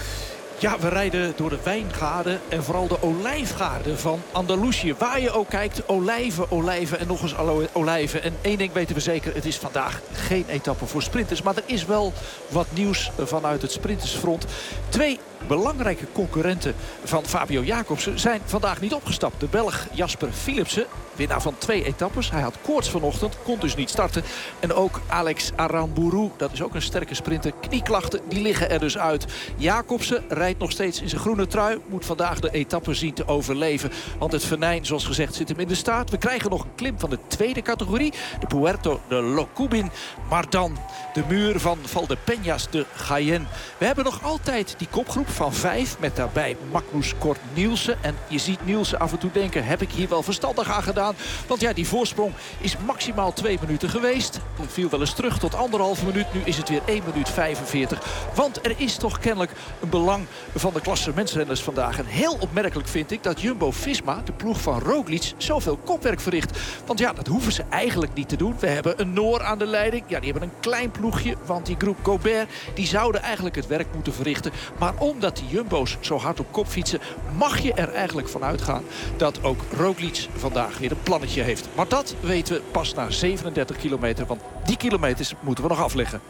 Ja, we rijden door de wijngaarden en vooral de olijfgaarden van Andalusië. Waar je ook kijkt, olijven, olijven en nog eens olijven. En één ding weten we zeker, het is vandaag geen etappe voor sprinters. Maar er is wel wat nieuws vanuit het sprintersfront. 2 belangrijke concurrenten van Fabio Jacobsen zijn vandaag niet opgestapt. De Belg Jasper Philipsen, winnaar van 2 etappes. Hij had koorts vanochtend, kon dus niet starten. En ook Alex Aramburu, dat is ook een sterke sprinter. Knieklachten, die liggen er dus uit. Jacobsen rijdt nog steeds in zijn groene trui. Moet vandaag de etappe zien te overleven. Want het venijn, zoals gezegd, zit hem in de staart. We krijgen nog een klim van de tweede categorie. De Puerto de Locubin. Maar dan de muur van Valdepeñas de Jaén. We hebben nog altijd die kopgroep van 5. Met daarbij Magnus Kort Nielsen. En je ziet Nielsen af en toe denken, heb ik hier wel verstandig aan gedaan? Want ja, die voorsprong is maximaal 2 minuten geweest. Er viel wel eens terug tot 1,5 minuut. Nu is het weer 1 minuut 45. Want er is toch kennelijk een belang van de klassementsrenners vandaag. En heel opmerkelijk vind ik dat Jumbo-Visma, de ploeg van Roglic, zoveel kopwerk verricht. Want ja, dat hoeven ze eigenlijk niet te doen. We hebben een Noor aan de leiding. Ja, die hebben een klein ploegje, want die groep Gobert, die zouden eigenlijk het werk moeten verrichten. Maar omdat die Jumbo's zo hard op kop fietsen, mag je er eigenlijk van uitgaan dat ook Roglic vandaag weer een plannetje heeft. Maar dat weten we pas na 37 kilometer, want die kilometers moeten we nog afleggen.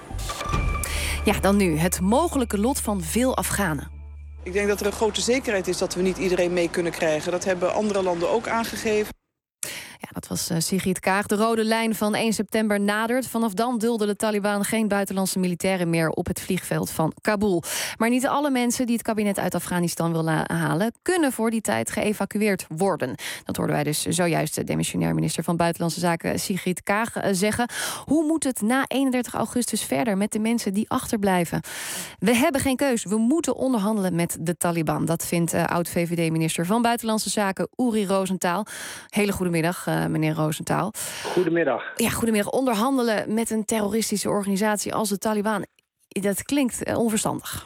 Ja, dan nu het mogelijke lot van veel Afghanen. Ik denk dat er een grote zekerheid is dat we niet iedereen mee kunnen krijgen. Dat hebben andere landen ook aangegeven. Ja, dat was Sigrid Kaag. De rode lijn van 1 september nadert. Vanaf dan dulden de Taliban geen buitenlandse militairen meer op het vliegveld van Kabul. Maar niet alle mensen die het kabinet uit Afghanistan willen halen, kunnen voor die tijd geëvacueerd worden. Dat hoorden wij dus zojuist de demissionair minister van Buitenlandse Zaken Sigrid Kaag zeggen. Hoe moet het na 31 augustus verder met de mensen die achterblijven? We hebben geen keus. We moeten onderhandelen met de Taliban. Dat vindt oud-VVD-minister van Buitenlandse Zaken Uri Rosenthal. Hele goedemiddag, meneer Rosenthal. Goedemiddag. Ja, goedemiddag. Onderhandelen met een terroristische organisatie als de Taliban, dat klinkt onverstandig.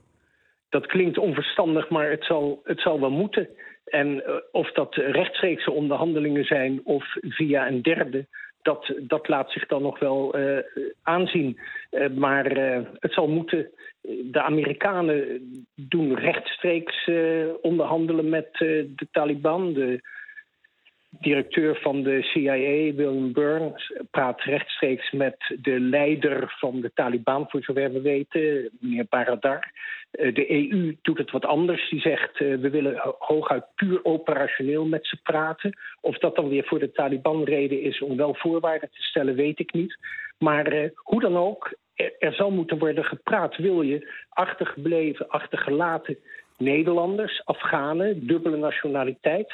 Dat klinkt onverstandig, maar het zal wel moeten. En of dat rechtstreekse onderhandelingen zijn of via een derde, dat laat zich dan nog wel aanzien. Maar het zal moeten. De Amerikanen doen rechtstreeks onderhandelen met de Taliban. De directeur van de CIA, William Burns, praat rechtstreeks met de leider van de Taliban, voor zover we weten, meneer Baradar. De EU doet het wat anders. Die zegt, we willen hooguit puur operationeel met ze praten. Of dat dan weer voor de Taliban reden is om wel voorwaarden te stellen, weet ik niet. Maar hoe dan ook, er zal moeten worden gepraat. Wil je achtergebleven, achtergelaten Nederlanders, Afghanen, dubbele nationaliteit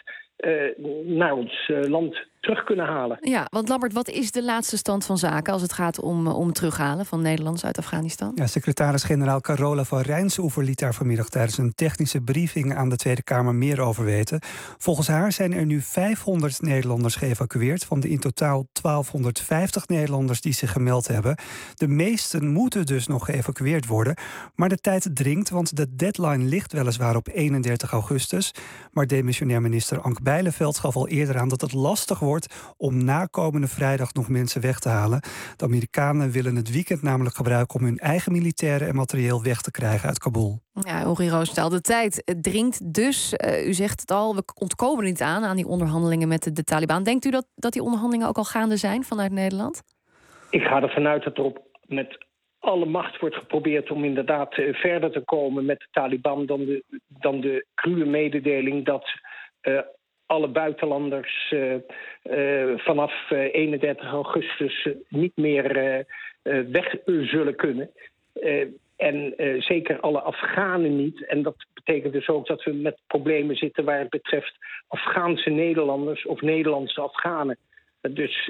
naar ons land terug kunnen halen. Ja, want Lambert, wat is de laatste stand van zaken als het gaat om terughalen van Nederlanders uit Afghanistan? Ja, secretaris-generaal Carola van Rijnsoever liet daar vanmiddag tijdens een technische briefing aan de Tweede Kamer meer over weten. Volgens haar zijn er nu 500 Nederlanders geëvacueerd van de in totaal 1250 Nederlanders die zich gemeld hebben. De meesten moeten dus nog geëvacueerd worden, maar de tijd dringt, want de deadline ligt weliswaar op 31 augustus. Maar demissionair minister Ank Bijleveld gaf al eerder aan dat het lastig wordt om na komende vrijdag nog mensen weg te halen. De Amerikanen willen het weekend namelijk gebruiken om hun eigen militairen en materieel weg te krijgen uit Kabul. Ja, Uri Rosenthal, de tijd dringt dus. U zegt het al, we ontkomen niet aan die onderhandelingen met de Taliban. Denkt u dat die onderhandelingen ook al gaande zijn vanuit Nederland? Ik ga ervan uit dat er met alle macht wordt geprobeerd om inderdaad verder te komen met de Taliban dan de cruwe mededeling dat alle buitenlanders vanaf 31 augustus niet meer weg zullen kunnen. En zeker alle Afghanen niet. En dat betekent dus ook dat we met problemen zitten waar het betreft Afghaanse Nederlanders of Nederlandse Afghanen. Dus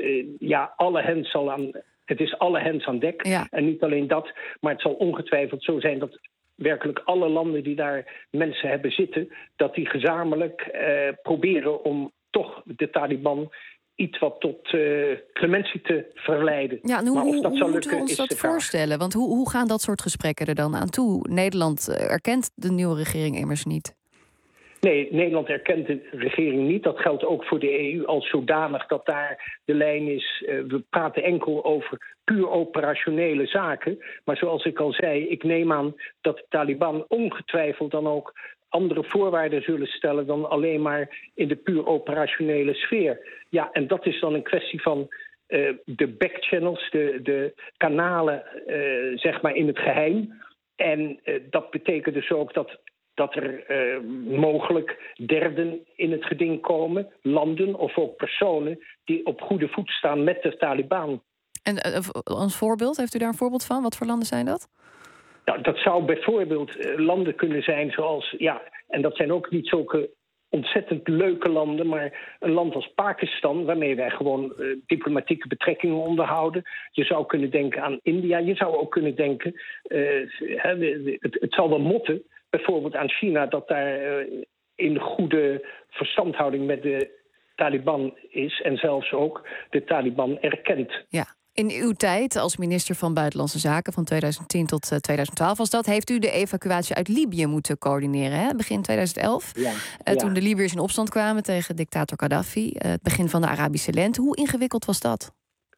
het is alle hens aan dek. Ja. En niet alleen dat, maar het zal ongetwijfeld zo zijn dat werkelijk alle landen die daar mensen hebben zitten, dat die gezamenlijk proberen om toch de Taliban iets wat tot clementie te verleiden. Ja, en hoe moeten we ons dat voorstellen? Want hoe gaan dat soort gesprekken er dan aan toe? Nederland erkent de nieuwe regering immers niet. Nee, Nederland erkent de regering niet. Dat geldt ook voor de EU als zodanig dat daar de lijn is. We praten enkel over puur operationele zaken. Maar zoals ik al zei, ik neem aan dat de Taliban ongetwijfeld dan ook andere voorwaarden zullen stellen dan alleen maar in de puur operationele sfeer. Ja, en dat is dan een kwestie van de backchannels, de kanalen, zeg maar in het geheim. En dat betekent dus ook dat er mogelijk derden in het geding komen, landen of ook personen die op goede voet staan met de Taliban. En als voorbeeld, heeft u daar een voorbeeld van? Wat voor landen zijn dat? Nou, dat zou bijvoorbeeld landen kunnen zijn zoals, en dat zijn ook niet zulke ontzettend leuke landen, maar een land als Pakistan, waarmee wij gewoon diplomatieke betrekkingen onderhouden. Je zou kunnen denken aan India, je zou ook kunnen denken, het zal wel motten, bijvoorbeeld aan China, dat daar in goede verstandhouding met de Taliban is en zelfs ook de Taliban erkent. Ja. In uw tijd als minister van Buitenlandse Zaken van 2010 tot 2012 was dat, heeft u de evacuatie uit Libië moeten coördineren, hè? Begin 2011. Toen de Libiërs in opstand kwamen tegen dictator Gaddafi, het begin van de Arabische lente. Hoe ingewikkeld was dat?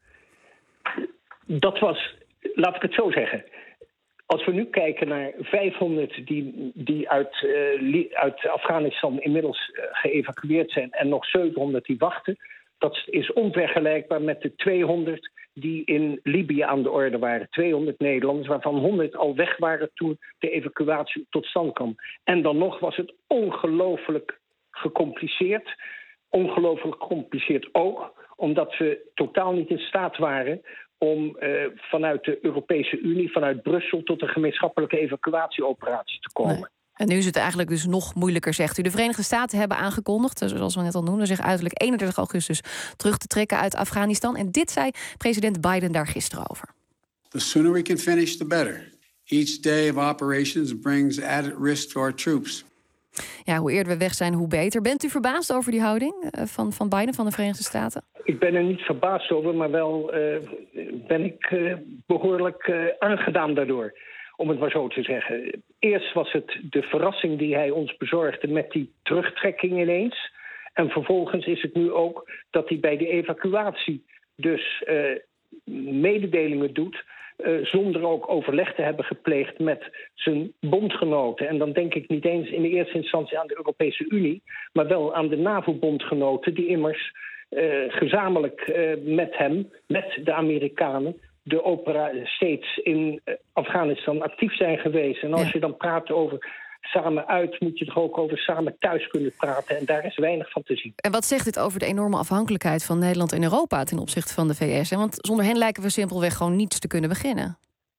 Dat was, laat ik het zo zeggen. Als we nu kijken naar 500 die uit Afghanistan inmiddels geëvacueerd zijn en nog 700 die wachten, dat is onvergelijkbaar met de 200 die in Libië aan de orde waren. 200 Nederlanders, waarvan 100 al weg waren toen de evacuatie tot stand kwam. En dan nog was het ongelooflijk gecompliceerd. Ongelooflijk gecompliceerd ook, omdat we totaal niet in staat waren om vanuit de Europese Unie, vanuit Brussel, tot een gemeenschappelijke evacuatieoperatie te komen. Nee. En nu is het eigenlijk dus nog moeilijker, zegt u. De Verenigde Staten hebben aangekondigd, zoals we net al noemden, zich uiterlijk 31 augustus terug te trekken uit Afghanistan. En dit zei president Biden daar gisteren over. The sooner we can finish, the better. Each day of operations brings added risk to our troops. Ja, hoe eerder we weg zijn, hoe beter. Bent u verbaasd over die houding van Biden, van de Verenigde Staten? Ik ben er niet verbaasd over, maar wel ben ik behoorlijk aangedaan daardoor. Om het maar zo te zeggen. Eerst was het de verrassing die hij ons bezorgde met die terugtrekking ineens. En vervolgens is het nu ook dat hij bij de evacuatie dus mededelingen doet, zonder ook overleg te hebben gepleegd met zijn bondgenoten. En dan denk ik niet eens in de eerste instantie aan de Europese Unie, maar wel aan de NAVO-bondgenoten die immers gezamenlijk met hem, met de Amerikanen, steeds in Afghanistan actief zijn geweest. En als je dan praat over samen uit, moet je toch ook over samen thuis kunnen praten. En daar is weinig van te zien. En wat zegt dit over de enorme afhankelijkheid van Nederland en Europa ten opzichte van de VS? Want zonder hen lijken we simpelweg gewoon niets te kunnen beginnen.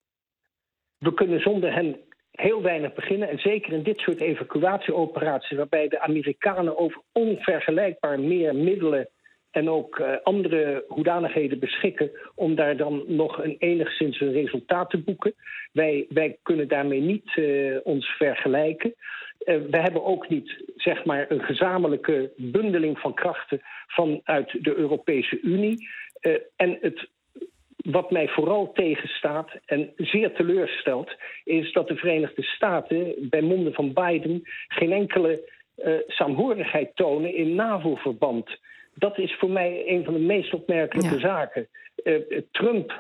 We kunnen zonder hen heel weinig beginnen. En zeker in dit soort evacuatieoperaties, waarbij de Amerikanen over onvergelijkbaar meer middelen en ook andere hoedanigheden beschikken om daar dan nog enigszins een resultaat te boeken. Wij kunnen daarmee niet ons vergelijken. We hebben ook niet, zeg maar, een gezamenlijke bundeling van krachten vanuit de Europese Unie. En wat mij vooral tegenstaat en zeer teleurstelt, is dat de Verenigde Staten bij monden van Biden geen enkele saamhorigheid tonen in NAVO-verband. Dat is voor mij een van de meest opmerkelijke zaken. Trump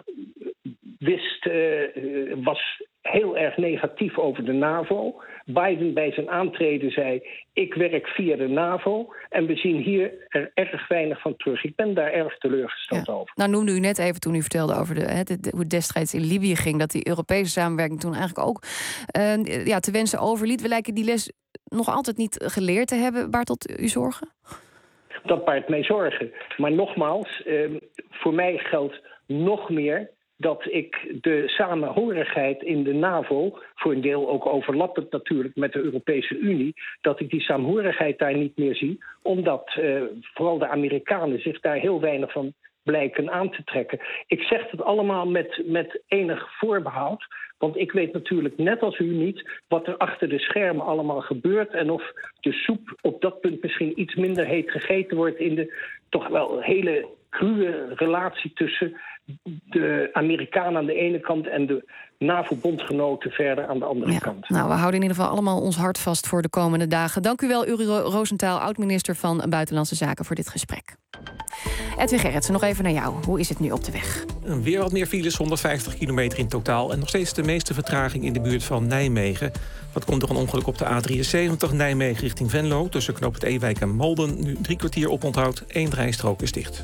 was heel erg negatief over de NAVO. Biden bij zijn aantreden zei, ik werk via de NAVO. En we zien hier er erg weinig van terug. Ik ben daar erg teleurgesteld over. Nou noemde u net even toen u vertelde over hoe het destijds in Libië ging, dat die Europese samenwerking toen eigenlijk ook te wensen overliet. We lijken die les nog altijd niet geleerd te hebben. Baart dat u zorgen? Dat baart mij zorgen. Maar nogmaals, voor mij geldt nog meer dat ik de samenhorigheid in de NAVO, voor een deel ook overlappend natuurlijk met de Europese Unie, dat ik die saamhorigheid daar niet meer zie, omdat vooral de Amerikanen zich daar heel weinig van blijken aan te trekken. Ik zeg het allemaal met enig voorbehoud, want ik weet natuurlijk net als u niet wat er achter de schermen allemaal gebeurt en of de soep op dat punt misschien iets minder heet gegeten wordt in de toch wel hele cruwe relatie tussen de Amerikanen aan de ene kant en de NAVO-bondgenoten verder aan de andere kant. Nou, we houden in ieder geval allemaal ons hart vast voor de komende dagen. Dank u wel, Uri Rosenthal, oud-minister van Buitenlandse Zaken, voor dit gesprek. Edwin Gerritsen, nog even naar jou. Hoe is het nu op de weg? Weer wat meer files, 150 kilometer in totaal. En nog steeds de meeste vertraging in de buurt van Nijmegen. Dat komt door een ongeluk op de A73 Nijmegen richting Venlo. Tussen knooppunt Ewijk en Malden. Nu 3 kwartier oponthoud. 1 rijstrook is dicht.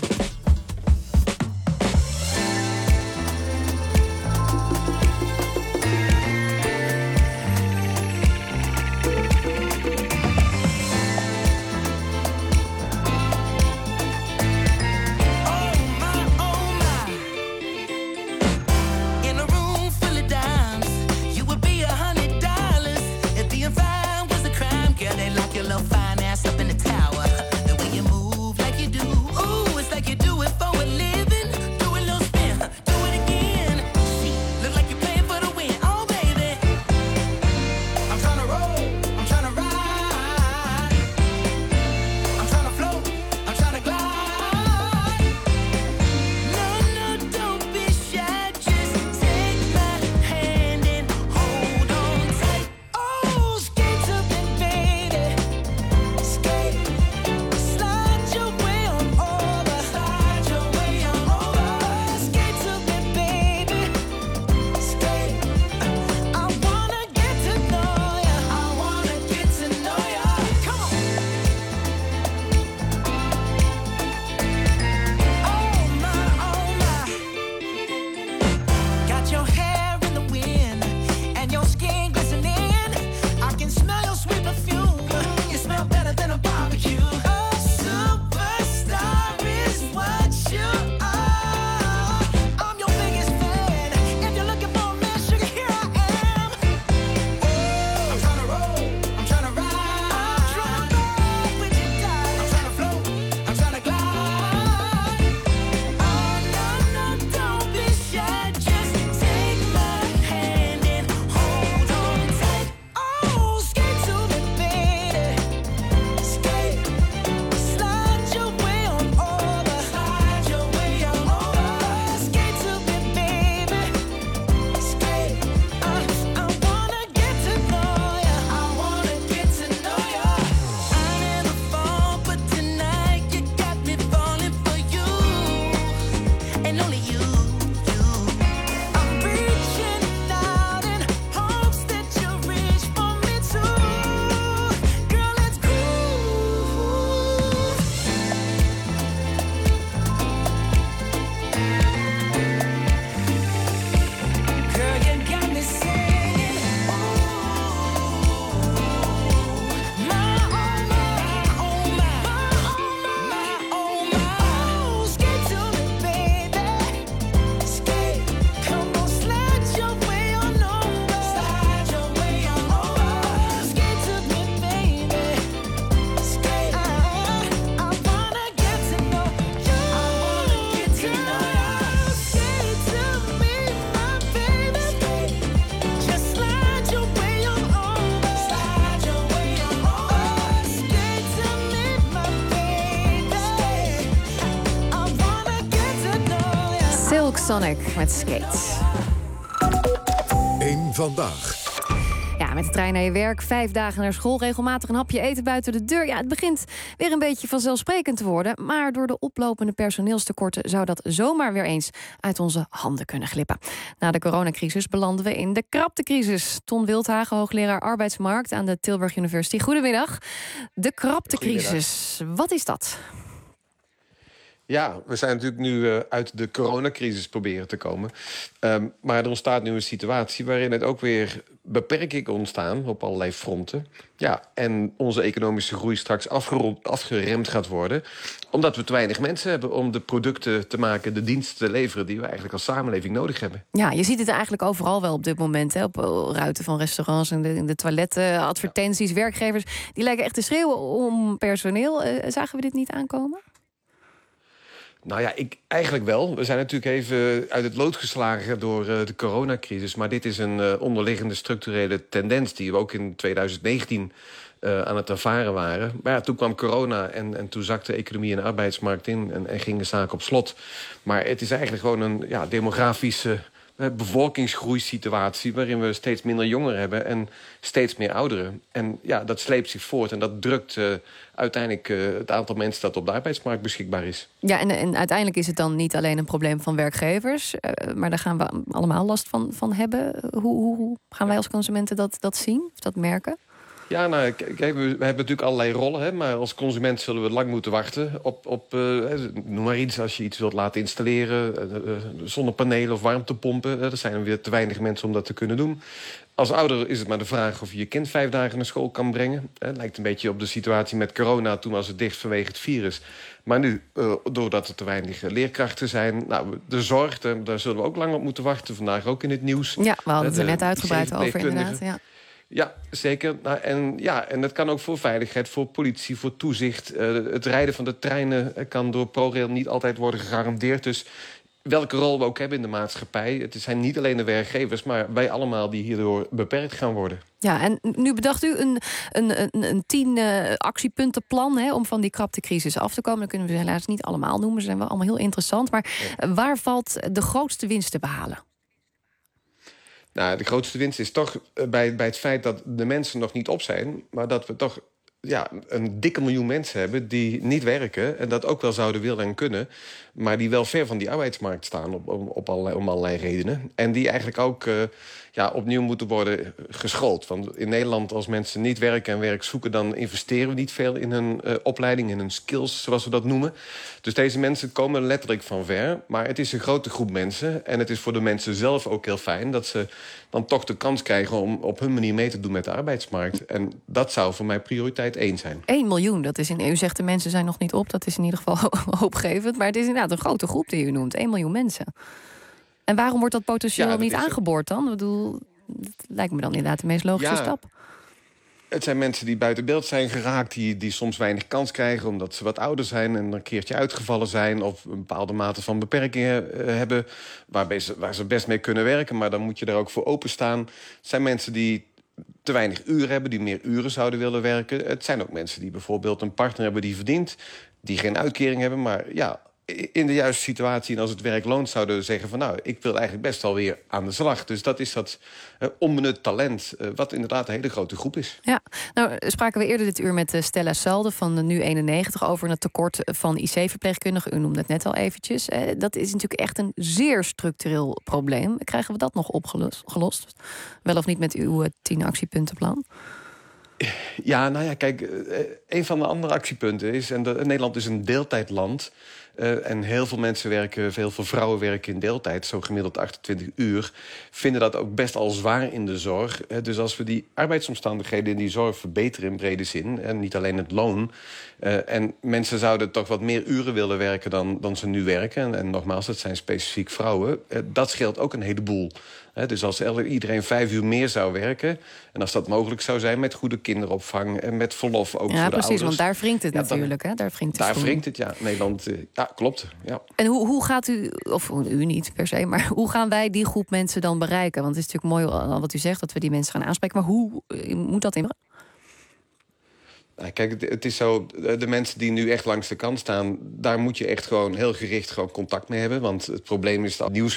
Sonic met Skate. 1 Vandaag. Ja, met de trein naar je werk, 5 dagen naar school, regelmatig een hapje eten buiten de deur. Ja, het begint weer een beetje vanzelfsprekend te worden. Maar door de oplopende personeelstekorten zou dat zomaar weer eens uit onze handen kunnen glippen. Na de coronacrisis belanden we in de kraptecrisis. Ton Wildhagen, hoogleraar arbeidsmarkt aan de Tilburg University. Goedemiddag. De kraptecrisis, wat is dat? Ja, we zijn natuurlijk nu uit de coronacrisis proberen te komen. Maar er ontstaat nu een situatie waarin het ook weer beperkingen ontstaan op allerlei fronten. Ja, en onze economische groei straks afgeremd gaat worden. Omdat we te weinig mensen hebben om de producten te maken, de diensten te leveren die we eigenlijk als samenleving nodig hebben. Ja, je ziet het eigenlijk overal wel op dit moment. Hè? Op ruiten van restaurants en in de toiletten, advertenties, werkgevers. Die lijken echt te schreeuwen om personeel. Zagen we dit niet aankomen? Nou ja, eigenlijk wel. We zijn natuurlijk even uit het lood geslagen door de coronacrisis. Maar dit is een onderliggende structurele tendens die we ook in 2019 aan het ervaren waren. Maar ja, toen kwam corona en toen zakte de economie en de arbeidsmarkt in en gingen zaken op slot. Maar het is eigenlijk gewoon een demografische bevolkingsgroeisituatie waarin we steeds minder jongeren hebben en steeds meer ouderen. En ja, dat sleept zich voort en dat drukt uiteindelijk het aantal mensen dat op de arbeidsmarkt beschikbaar is. Ja, en uiteindelijk is het dan niet alleen een probleem van werkgevers, maar daar gaan we allemaal last van hebben. Hoe gaan wij als consumenten dat zien of dat merken? Ja, nou, kijk, we hebben natuurlijk allerlei rollen, hè, maar als consument zullen we lang moeten wachten op noem maar iets, als je iets wilt laten installeren, zonnepanelen of warmtepompen. Er zijn er weer te weinig mensen om dat te kunnen doen. Als ouder is het maar de vraag of je je kind 5 dagen naar school kan brengen. Het lijkt een beetje op de situatie met corona. Toen was het dicht vanwege het virus. Maar nu, doordat er te weinig leerkrachten zijn. Nou, de zorg, daar zullen we ook lang op moeten wachten. Vandaag ook in het nieuws. Ja, we hadden het er net uitgebreid over inderdaad. Ja, zeker. Nou, en dat kan ook voor veiligheid, voor politie, voor toezicht. Het rijden van de treinen kan door ProRail niet altijd worden gegarandeerd. Dus welke rol we ook hebben in de maatschappij, het zijn niet alleen de werkgevers, maar wij allemaal die hierdoor beperkt gaan worden. Ja, en nu bedacht u een 10 actiepuntenplan om van die kraptecrisis af te komen. Dat kunnen we helaas niet allemaal noemen. Ze zijn wel allemaal heel interessant. Maar waar valt de grootste winst te behalen? Nou, de grootste winst is toch bij het feit dat de mensen nog niet op zijn, maar dat we toch een dikke miljoen mensen hebben die niet werken en dat ook wel zouden willen en kunnen, maar die wel ver van die arbeidsmarkt staan om allerlei redenen. En die eigenlijk ook opnieuw moeten worden geschoold. Want in Nederland, als mensen niet werken en werk zoeken, dan investeren we niet veel in hun opleiding, in hun skills, zoals we dat noemen. Dus deze mensen komen letterlijk van ver. Maar het is een grote groep mensen. En het is voor de mensen zelf ook heel fijn dat ze dan toch de kans krijgen om op hun manier mee te doen met de arbeidsmarkt. En dat zou voor mij prioriteit 1 zijn. 1 miljoen, dat is u zegt de mensen zijn nog niet op. Dat is in ieder geval hoopgevend. Maar het is inderdaad een grote groep die u noemt. 1 miljoen mensen. En waarom wordt dat potentieel niet aangeboord dan? Ik bedoel, dat lijkt me dan inderdaad de meest logische stap. Het zijn mensen die buiten beeld zijn geraakt, die soms weinig kans krijgen omdat ze wat ouder zijn en een keertje uitgevallen zijn of een bepaalde mate van beperkingen hebben waar ze best mee kunnen werken, maar dan moet je daar ook voor openstaan. Het zijn mensen die te weinig uren hebben, die meer uren zouden willen werken. Het zijn ook mensen die bijvoorbeeld een partner hebben die verdient, die geen uitkering hebben, maar in de juiste situatie en als het werk loont zouden zeggen van nou, ik wil eigenlijk best wel weer aan de slag. Dus dat is dat onbenut talent, wat inderdaad een hele grote groep is. Ja, nou spraken we eerder dit uur met Stella Salde van de Nu91 over het tekort van IC-verpleegkundigen. U noemde het net al eventjes. Dat is natuurlijk echt een zeer structureel probleem. Krijgen we dat nog opgelost? Wel of niet met uw 10 actiepuntenplan? Ja, nou ja, kijk, een van de andere actiepunten is, Nederland is een deeltijdland. En heel veel mensen werken, veel vrouwen werken in deeltijd, zo gemiddeld 28 uur. Vinden dat ook best al zwaar in de zorg. Dus als we die arbeidsomstandigheden in die zorg verbeteren in brede zin, en niet alleen het loon, en mensen zouden toch wat meer uren willen werken dan ze nu werken. En nogmaals, dat zijn specifiek vrouwen. Dat scheelt ook een heleboel. Dus als iedereen 5 uur meer zou werken, en als dat mogelijk zou zijn met goede kinderopvang en met verlof ook voor de ouders. Ja, precies, want daar wringt het natuurlijk. Hè? Daar wringt het, ja. Nederland, klopt. Ja. En hoe gaat u, of u niet per se, maar hoe gaan wij die groep mensen dan bereiken? Want het is natuurlijk mooi wat u zegt, dat we die mensen gaan aanspreken. Maar hoe moet dat in? Kijk, het is zo, de mensen die nu echt langs de kant staan, daar moet je echt gewoon heel gericht contact mee hebben. Want het probleem is dat nieuws